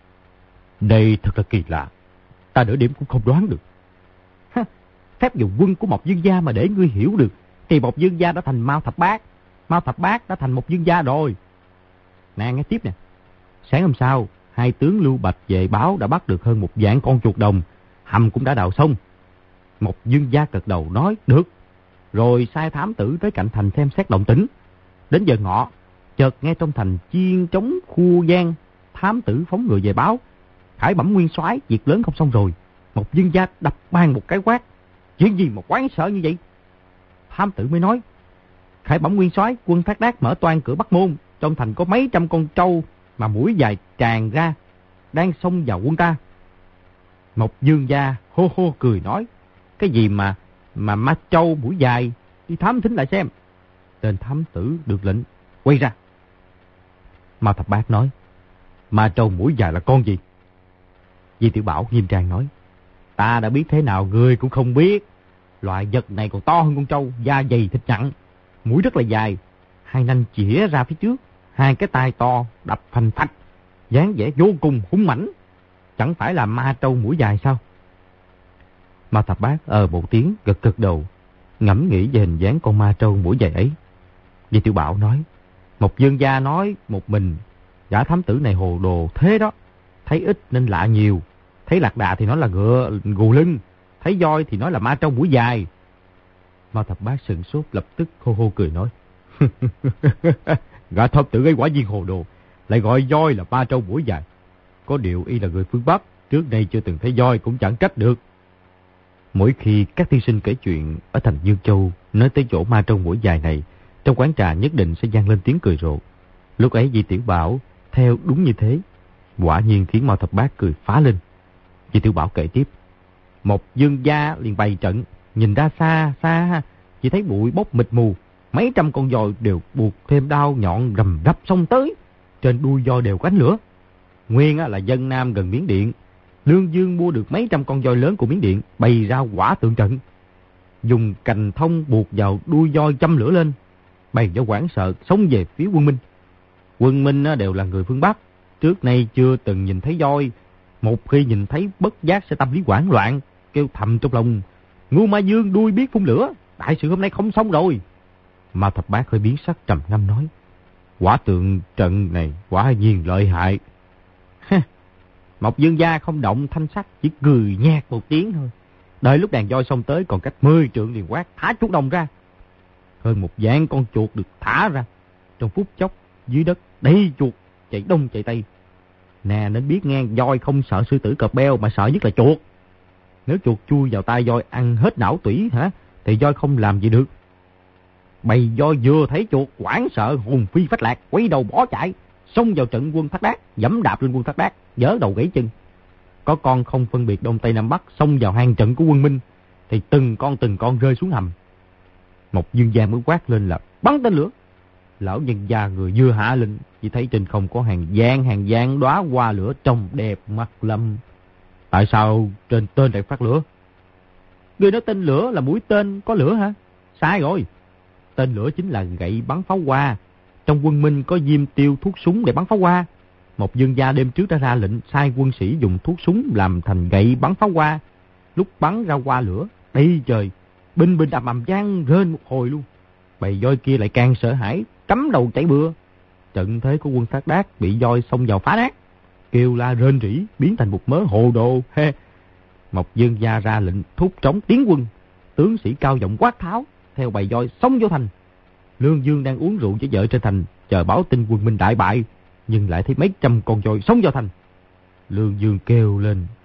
đây thật là kỳ lạ, ta nửa điểm cũng không đoán được. Ha, phép dùng quân của Mộc Dương gia mà để ngươi hiểu được, thì Mộc Dương gia đã thành Mao Thập Bát, Mao Thập Bát đã thành Mộc Dương gia rồi. Nè, nghe tiếp nè. Sáng hôm sau, hai tướng Lưu Bạch về báo đã bắt được hơn một vạn con chuột đồng, hầm cũng đã đào xong. Mộc Dương gia gật đầu nói được, rồi sai thám tử tới cạnh thành xem xét động tĩnh. Đến giờ ngọ, chợt nghe trong thành chiên trống khu giang, thám tử phóng người về báo: Khải Bẩm nguyên soái, việc lớn không xong rồi. Mộc Dương gia đập ban một cái quát: chuyện gì mà quán sợ như vậy? Thám tử mới nói: Khải Bẩm nguyên soái, quân Thác Đát mở toan cửa Bắc Môn, trong thành có mấy trăm con trâu mà mũi dài tràn ra, đang xông vào quân ta. Mộc Dương gia hô hô cười nói: cái gì mà mà ma trâu mũi dài, đi thám thính lại xem. Tên thám tử được lệnh quay ra. Mao Thập Bát nói: ma trâu mũi dài là con gì? Di Tiểu Bảo nghiêm trang nói: ta đã biết thế nào ngươi cũng không biết. Loại vật này còn to hơn con trâu, da dày thịt nặng, mũi rất là dài, hai nanh chĩa ra phía trước, hai cái tai to đập phành phạch, dáng vẻ vô cùng hung mãnh. Chẳng phải là ma trâu mũi dài sao? Mao Thập Bát ờ một tiếng, gật gật đầu, ngẫm nghĩ về hình dáng con ma trâu mũi dài ấy. Di Tiểu Bảo nói: Mộc Dương gia nói một mình, gã thám tử này hồ đồ thế đó. Thấy ít nên lạ nhiều, thấy lạc đà thì nói là ngựa gù lưng, thấy voi thì nói là ma trâu mũi dài. Mao Thập Bát sừng sốt, lập tức hô hô cười nói: gã thám tử ấy quả nhiên hồ đồ, lại gọi voi là ma trâu mũi dài. Có điều y là người phương Bắc, trước đây chưa từng thấy voi cũng chẳng trách được. Mỗi khi các thí sinh kể chuyện ở thành Dương Châu nói tới chỗ ma trâu mũi dài này, trong quán trà nhất định sẽ vang lên tiếng cười rộ. Lúc ấy Di Tiểu Bảo theo đúng như thế, quả nhiên khiến Mao Thập Bát cười phá lên. Di Tiểu Bảo kể tiếp: Mộc Dương gia liền bày trận, nhìn ra xa xa chỉ thấy bụi bốc mịt mù, mấy trăm con voi đều buộc thêm đao nhọn rầm rập xông tới, trên đuôi voi đều có ánh lửa. Nguyên là dân Nam gần Miến Điện, Lương Dương mua được mấy trăm con voi lớn của Miến Điện, bày ra quả tượng trận, dùng cành thông buộc vào đuôi voi châm lửa lên, bày cho hoảng sợ xông về phía quân Minh. Quân Minh đều là người phương Bắc, trước nay chưa từng nhìn thấy voi, một khi nhìn thấy bất giác sẽ tâm lý hoảng loạn, kêu thầm trong lòng: Ngưu Ma Dương đuôi biết phun lửa, đại sự hôm nay không xong rồi. Mao Thập Bát hơi biến sắc, trầm ngâm nói: quả tượng trận này quả nhiên lợi hại. Mộc Dương gia không động thanh sắc, chỉ cười nhạt một tiếng thôi. Đợi lúc đàn voi xông tới còn cách mười trượng liền quát: thả chuột đồng ra. Hơn một vạn con chuột được thả ra. Trong phút chốc dưới đất đầy chuột chạy đông chạy tây. Nè, nên biết nghe, voi không sợ sư tử cọp beo mà sợ nhất là chuột. Nếu chuột chui vào tai voi ăn hết não tủy hả, thì voi không làm gì được. Bầy voi vừa thấy chuột hoảng sợ hồn phi phách lạc, quay đầu bỏ chạy, xông vào trận quân Thác Đát, giẫm đạp lên quân Thác Đát, giở đầu gãy chân. Có con không phân biệt đông tây nam bắc xông vào hang trận của quân Minh, thì từng con từng con rơi xuống hầm. Mộc Dương gia mới quát lên là bắn tên lửa. Lão nhân gia người vừa hạ lệnh, chỉ thấy trên không có hàng vạn hàng vạn đóa hoa lửa trông đẹp mắt lắm. Tại sao trên tên lại phát lửa? Người nói tên lửa là mũi tên có lửa hả? Sai rồi. Tên lửa chính là gậy bắn pháo hoa. Trong quân Minh có diêm tiêu thuốc súng để bắn pháo hoa. Mộc Dương gia đêm trước đã ra lệnh sai quân sĩ dùng thuốc súng làm thành gậy bắn pháo hoa. Lúc bắn ra hoa lửa đầy trời, binh binh ầm ầm vang rên một hồi luôn. Bầy voi kia lại càng sợ hãi, cắm đầu chạy bừa. Trận thế của quân Thác Đát bị voi xông vào phá nát, kêu la rên rỉ, biến thành một mớ hồ đồ. He. Mộc Dương gia ra lệnh thúc trống tiến quân, tướng sĩ cao giọng quát tháo, theo bầy voi xông vô thành. Lương Dương đang uống rượu với vợ trên thành, chờ báo tin quân Minh đại bại, nhưng lại thấy mấy trăm con voi xông vào thành. Lương Dương kêu lên: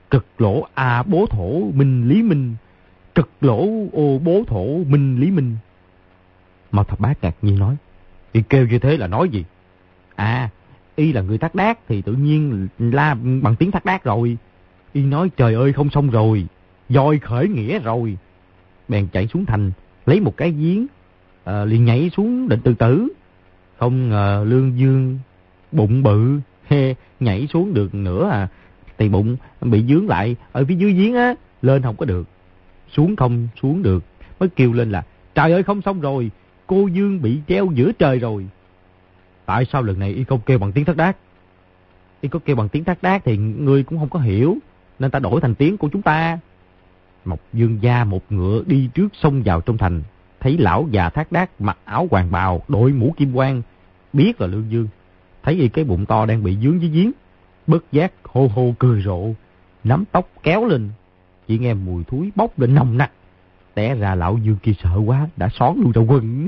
Cực lỗ a bố thổ minh lý minh. Cực lỗ ô bố thổ minh lý minh. Mao Thập Bát ngạc nhiên nói: Y kêu như thế là nói gì? À, y là người Thác Đác thì tự nhiên la bằng tiếng Thác Đác rồi. Y nói trời ơi không xong rồi, voi khởi nghĩa rồi. Bèn chạy xuống thành, lấy một cái giếng, à, liền nhảy xuống định tự tử. Không ngờ Lương Dương bụng bự, he, nhảy xuống được nữa à, thì bụng bị dướng lại ở phía dưới giếng á, lên không có được, xuống không xuống được, mới kêu lên là trời ơi không xong rồi, cô Dương bị treo giữa trời rồi. Tại sao lần này y không kêu bằng tiếng Thác Đác? Y có kêu bằng tiếng Thác Đác thì ngươi cũng không có hiểu, nên ta đổi thành tiếng của chúng ta. Mộc Dương gia một ngựa đi trước xông vào trong thành, thấy lão già Thác Đác mặc áo hoàng bào, đội mũ kim quan, biết là Lương Dương. Thấy y cái bụng to đang bị dướng dưới giếng, bất giác hô hô cười rộ, nắm tóc kéo lên, chỉ nghe mùi thúi bốc lên nồng nặc. Té ra lão Dương kia sợ quá, đã xón luôn trong quần.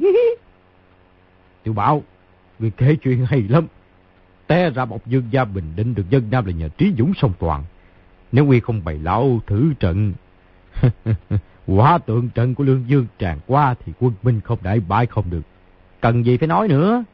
Tiểu Bảo, người kể chuyện hay lắm. Té ra Mộc Dương gia bình định được dân Nam là nhờ trí dũng song toàn. Nếu Nguy không bày lão thử trận, quả tượng trận của Lương Dương tràn qua thì quân Minh không đại bại không được. Cần gì phải nói nữa.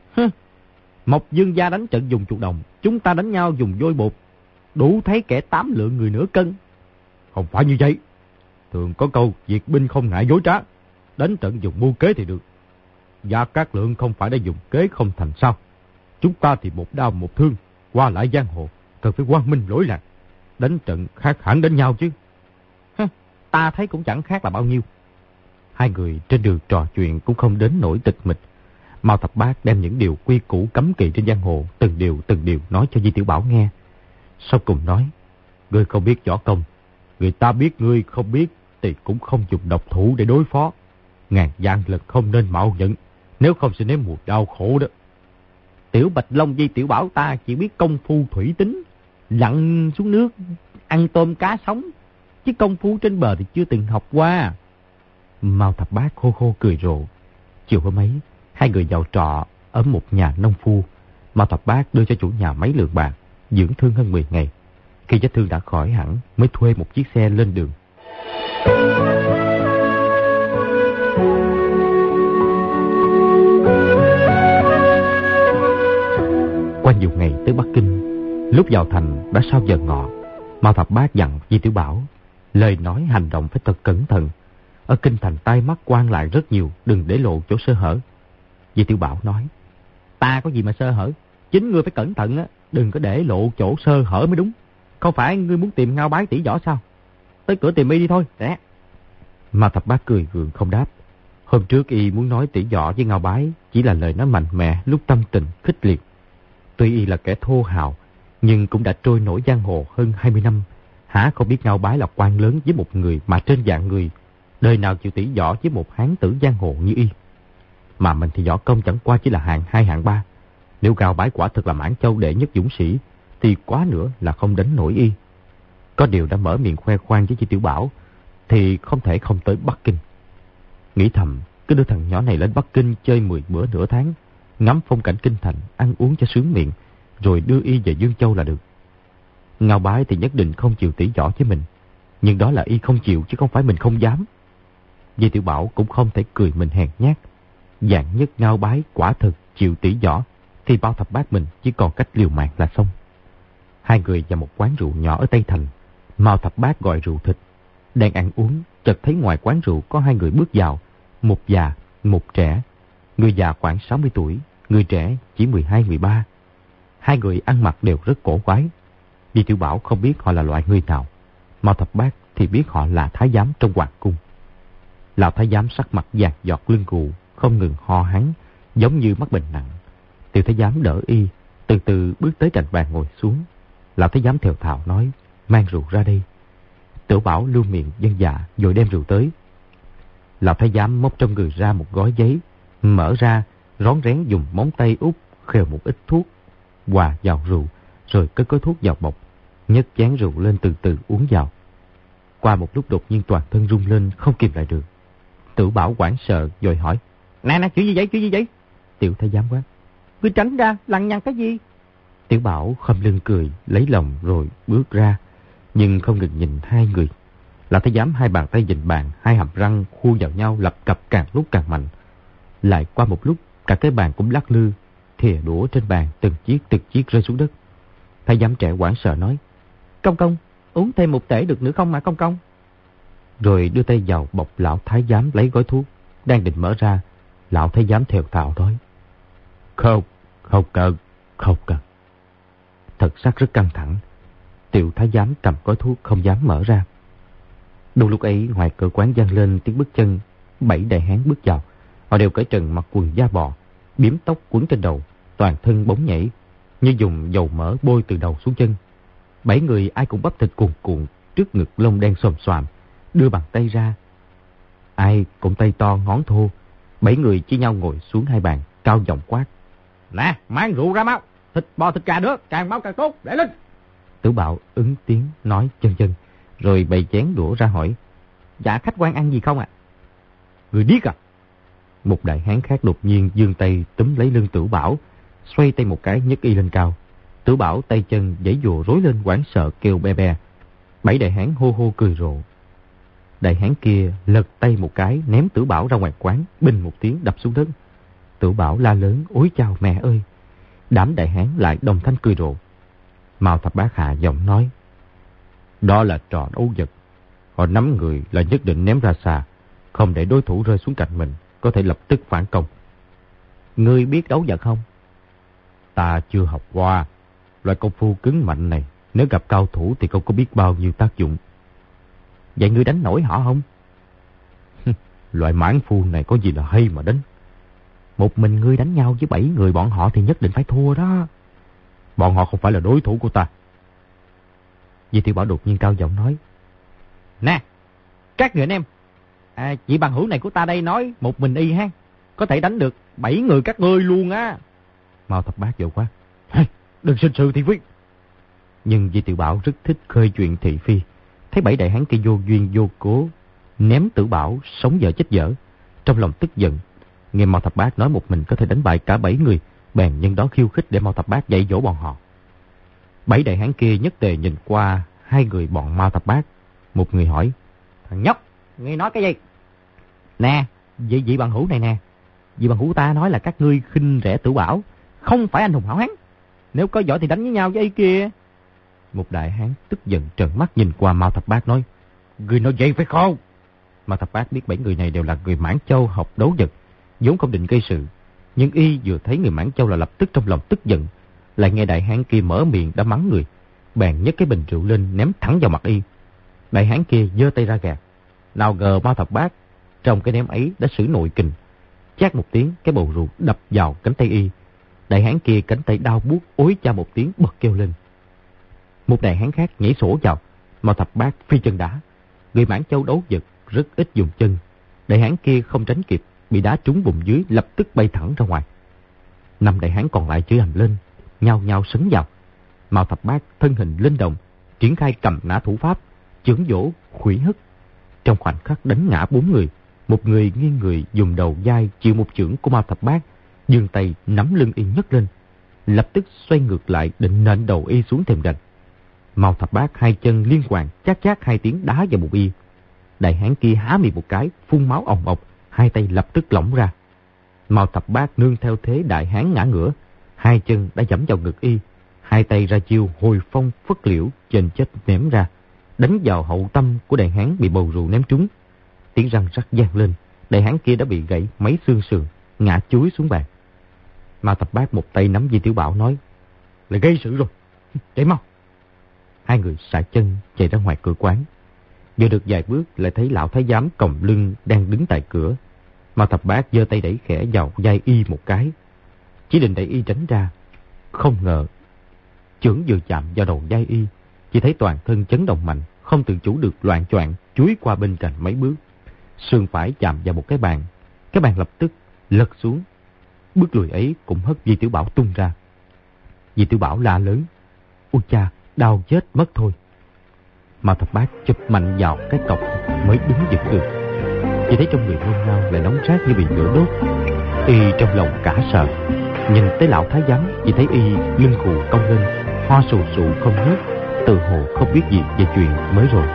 Mộc Dương gia đánh trận dùng chuột đồng, chúng ta đánh nhau dùng vôi bột, đủ thấy kẻ tám lượng người nửa cân. Không phải như vậy. Thường có câu diệt binh không ngại dối trá, đánh trận dùng mưu kế thì được. Gia Cát Lượng không phải đã dùng kế không thành sao? Chúng ta thì một đao một thương, qua lại giang hồ, cần phải quang minh lỗi lạc. Đánh trận khác hẳn đánh nhau chứ. Hả, ta thấy cũng chẳng khác là bao nhiêu. Hai người trên đường trò chuyện cũng không đến nỗi tịch mịch. Mao Thập Bát đem những điều quy củ cấm kỵ trên giang hồ từng điều từng điều nói cho Di Tiểu Bảo nghe. Sau cùng nói: Ngươi không biết võ công, người ta biết ngươi không biết thì cũng không dùng độc thủ để đối phó. Ngàn vạn lần không nên mạo nhận, nếu không sẽ nếm mùi đau khổ đó. Tiểu Bạch Long Di Tiểu Bảo ta chỉ biết công phu thủy tính, lặn xuống nước ăn tôm cá sống, chứ công phu trên bờ thì chưa từng học qua. Mao Thập Bát khô khô cười rộ. Chiều hôm ấy, hai người vào trọ ở một nhà nông phu. Mao Thập Bát đưa cho chủ nhà mấy lượng bạc, dưỡng thương hơn mười ngày. Khi vết thương đã khỏi hẳn, mới thuê một chiếc xe lên đường. Qua nhiều ngày tới Bắc Kinh, lúc vào thành đã sau giờ ngọ. Mao Thập Bát dặn Di Tiểu Bảo lời nói hành động phải thật cẩn thận. Ở kinh thành tai mắt quan lại rất nhiều, đừng để lộ chỗ sơ hở. Di Tiểu Bảo nói: Ta có gì mà sơ hở, chính ngươi phải cẩn thận á, đừng có để lộ chỗ sơ hở mới đúng. Không phải ngươi muốn tìm Ngao Bái tỷ võ sao? Tới cửa tìm y đi thôi. Rẽ. Mao Thập Bát cười gượng không đáp. Hôm trước y muốn nói tỷ võ với Ngao Bái chỉ là lời nói mạnh mẽ lúc tâm tình khích liệt. Tuy y là kẻ thô hào, nhưng cũng đã trôi nổi giang hồ hơn hai mươi năm. Hả không biết Ngao Bái là quan lớn với một người mà trên vạn người, đời nào chịu tỷ võ với một hán tử giang hồ như y. Mà mình thì võ công chẳng qua chỉ là hạng hai hạng ba. Nếu Ngao Bái quả thực là Mãn Châu đệ nhất dũng sĩ thì quá nữa là không đánh nổi y. Có điều đã mở miệng khoe khoang với Di Tiểu Bảo thì không thể không tới Bắc Kinh. Nghĩ thầm, cứ đưa thằng nhỏ này lên Bắc Kinh chơi mười bữa nửa tháng, ngắm phong cảnh kinh thành, ăn uống cho sướng miệng, rồi đưa y về Dương Châu là được. Ngao Bái thì nhất định không chịu tỷ võ với mình, nhưng đó là y không chịu chứ không phải mình không dám. Di Tiểu Bảo cũng không thể cười mình hèn nhát. Dạng nhất Ngao Bái quả thực chịu tỷ võ thì Mao Thập Bát mình chỉ còn cách liều mạng là xong. Hai người vào một quán rượu nhỏ ở Tây Thành. Mao Thập Bát gọi rượu thịt. Đang ăn uống, chợt thấy ngoài quán rượu có hai người bước vào, một già, một trẻ. Người già khoảng sáu mươi tuổi, người trẻ chỉ mười hai mười ba. Hai người ăn mặc đều rất cổ quái. Di Tiểu Bảo không biết họ là loại người nào. Mao Thập Bát thì biết họ là thái giám trong hoàng cung. Lão thái giám sắc mặt vàng giọt lưng gù, không ngừng ho hắn, giống như mắc bệnh nặng. Tiểu thái giám đỡ y, từ từ bước tới cạnh bàn ngồi xuống. Lão thái giám thều thào nói: Mang rượu ra đây. Tiểu Bảo lưu miệng dân dạ, rồi đem rượu tới. Lão thái giám móc trong người ra một gói giấy, mở ra, rón rén dùng móng tay út khều một ít thuốc, hòa vào rượu, rồi cất gói thuốc vào bọc, nhấc chén rượu lên từ từ uống vào. Qua một lúc đột nhiên toàn thân rung lên, không kìm lại được. Tiểu Bảo hoảng sợ rồi hỏi: Nè nè, chuyện gì vậy, chuyện gì vậy? Tiểu thái giám quát: Ngươi tránh ra, lằng nhằng cái gì? Tiểu Bảo khom lưng cười, lấy lòng rồi bước ra. nhưng không ngừng nhìn hai người. Lão thái giám hai bàn tay dình bàn, hai hàm răng khuôn vào nhau lập cập càng lúc càng mạnh. Lại qua một lúc, cả cái bàn cũng lắc lư, thìa đũa trên bàn từng chiếc từng chiếc rơi xuống đất. Thái giám trẻ hoảng sợ nói: "Công công, uống thêm một tể được nữa không mà công công?" Rồi đưa tay vào bọc lão thái giám lấy gói thuốc, đang định mở ra, lão thái giám thều thào nói: Không, không cần, không cần. Thật sắc rất căng thẳng. Tiểu thái giám cầm gói thuốc không dám mở ra. Đúng lúc ấy ngoài cửa quán vang lên tiếng bước chân. Bảy đại hán bước vào. Họ đều cởi trần mặc quần da bò, biếm tóc quấn trên đầu, toàn thân bóng nhảy, như dùng dầu mỡ bôi từ đầu xuống chân. Bảy người ai cũng bắp thịt cuồn cuộn, trước ngực lông đen xồm xoàm, đưa bàn tay ra. Ai cũng tay to ngón thô. Bảy người chia nhau ngồi xuống hai bàn, cao giọng quát: Nè, mang rượu ra mau, thịt bò thịt gà nữa, càng mau càng tốt, để lên. Tử Bạo ứng tiếng nói chân chân, rồi bày chén đũa ra hỏi: Dạ khách quan ăn gì không ạ? À? Người điếc à? Một đại hán khác đột nhiên giương tay túm lấy lưng Tử Bảo, xoay tay một cái nhấc y lên cao. Tử Bảo tay chân giãy giụa rối lên hoảng sợ kêu be be. Bảy đại hán hô hô cười rộ. Đại hán kia lật tay một cái ném Tử Bảo ra ngoài quán, bình một tiếng đập xuống đất. Tử Bảo la lớn ối chao mẹ ơi. Đám đại hán lại đồng thanh cười rộ. Mao Thập Bát hạ giọng nói: Đó là trò đấu vật. Họ nắm người là nhất định ném ra xa, không để đối thủ rơi xuống cạnh mình, có thể lập tức phản công. Ngươi biết đấu vật không? Ta chưa học qua. Loại công phu cứng mạnh này, nếu gặp cao thủ thì không có biết bao nhiêu tác dụng. Vậy ngươi đánh nổi họ không? Loại mãn phu này có gì là hay mà đánh. Một mình ngươi đánh nhau với bảy người bọn họ thì nhất định phải thua đó. Bọn họ không phải là đối thủ của ta. Di Tiểu Bảo đột nhiên cao giọng nói: Nè, các người anh em, à, chị bằng hữu này của ta đây nói một mình y ha, có thể đánh được bảy người các ngươi luôn á. Mao Thập Bát vội quá: Đừng sinh sự thị phi. Nhưng Di Tiểu Bảo rất thích khơi chuyện thị phi. Thấy bảy đại hán kia vô duyên vô cố ném Tử Bảo sống dở chết dở, trong lòng tức giận. Nghe Mao Thập Bát nói một mình có thể đánh bại cả bảy người, bèn nhân đó khiêu khích để Mao Thập Bát dạy dỗ bọn họ. Bảy đại hán kia nhất tề nhìn qua hai người bọn Mao Thập Bát. Một người hỏi: Thằng nhóc, ngươi nói cái gì? Nè, vị vị bằng hữu này nè, vị bằng hữu ta nói là các ngươi khinh rẻ Tử Bảo, không phải anh hùng hảo hán. Nếu có giỏi thì đánh với nhau với y kia. Một đại hán tức giận trợn mắt nhìn qua Mao Thập Bát nói: Ngươi nói vậy phải không? Mao Thập Bát biết bảy người này đều là người Mãn Châu học đấu vật, vốn không định gây sự, nhưng y vừa thấy người Mãn Châu là lập tức trong lòng tức giận, lại nghe đại hán kia mở miệng đã mắng người, bèn nhấc cái bình rượu lên ném thẳng vào mặt y. Đại hán kia giơ tay ra gạt, nào ngờ Mao Thập Bát trong cái ném ấy đã sử nội kình, chát một tiếng cái bầu rượu đập vào cánh tay y. Đại hán kia cánh tay đau buốt ối cha một tiếng bật kêu lên. Một đại hán khác nhảy sổ vào, Mao Thập Bát phi chân đá. Người Mãn Châu đấu vật rất ít dùng chân, đại hán kia không tránh kịp, bị đá trúng bụng dưới lập tức bay thẳng ra ngoài. Năm đại hán còn lại chửi ầm lên, nhao nhao sấn vào. Mao Thập Bát thân hình linh động, triển khai cầm nã thủ pháp, chưởng vỗ, khuỷu hất. Trong khoảnh khắc đánh ngã bốn người, một người nghiêng người dùng đầu vai chịu một chưởng của Mao Thập Bát, giương tay nắm lưng y nhấc lên, lập tức xoay ngược lại định nện đầu y xuống thềm đành. Mao Thập Bát hai chân liên hoàn chát chát hai tiếng đá vào bụng y. Đại hán kia há miệng một cái, phun máu ồng ọc, hai tay lập tức lỏng ra. Mao Thập Bát nương theo thế đại hán ngã ngửa, hai chân đã giẫm vào ngực y, hai tay ra chiêu hồi phong phất liễu trên chết ném ra, đánh vào hậu tâm của đại hán bị bầu rượu ném trúng. Tiếng răng rắc vang lên, đại hán kia đã bị gãy mấy xương sườn, ngã chúi xuống bàn. Mao Thập Bát một tay nắm Di Tiểu Bảo nói: Lại gây sự rồi, chạy mau. Hai người xả chân chạy ra ngoài cửa quán. Vừa được vài bước lại thấy lão thái giám còng lưng đang đứng tại cửa. Mao Thập Bát giơ tay đẩy khẽ vào vai y một cái, chỉ định đẩy y tránh ra. Không ngờ chưởng vừa chạm vào đầu vai y, chỉ thấy toàn thân chấn động mạnh, không tự chủ được loạng choạng chuối qua bên cạnh mấy bước. Sườn phải chạm vào một cái bàn, cái bàn lập tức lật xuống. Bước lùi ấy cũng hất Di Tiểu Bảo tung ra. Di Tiểu Bảo la lớn: Ôi cha, đau chết mất thôi. Mao Thập Bát chụp mạnh vào cái cọc mới đứng vững được. Chỉ thấy trong người nôn nao lại nóng rát như bị lửa đốt. Y trong lòng cả sợ, nhìn tới lão thái giám, chỉ thấy y lưng khù cong lên, ho sù sụ không ngớt, tự hồ không biết gì về chuyện mới rồi.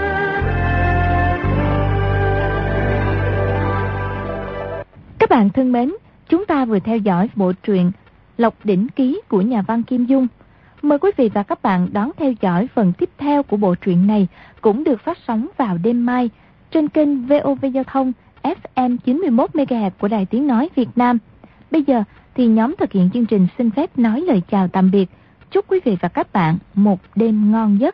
Các bạn thân mến, chúng ta vừa theo dõi bộ truyện Lộc Đỉnh Ký của nhà văn Kim Dung. Mời quý vị và các bạn đón theo dõi phần tiếp theo của bộ truyện này, cũng được phát sóng vào đêm mai trên kênh vê o vê Giao thông ép em chín mươi mốt mê ga héc của Đài Tiếng Nói Việt Nam. Bây giờ thì nhóm thực hiện chương trình xin phép nói lời chào tạm biệt. Chúc quý vị và các bạn một đêm ngon giấc.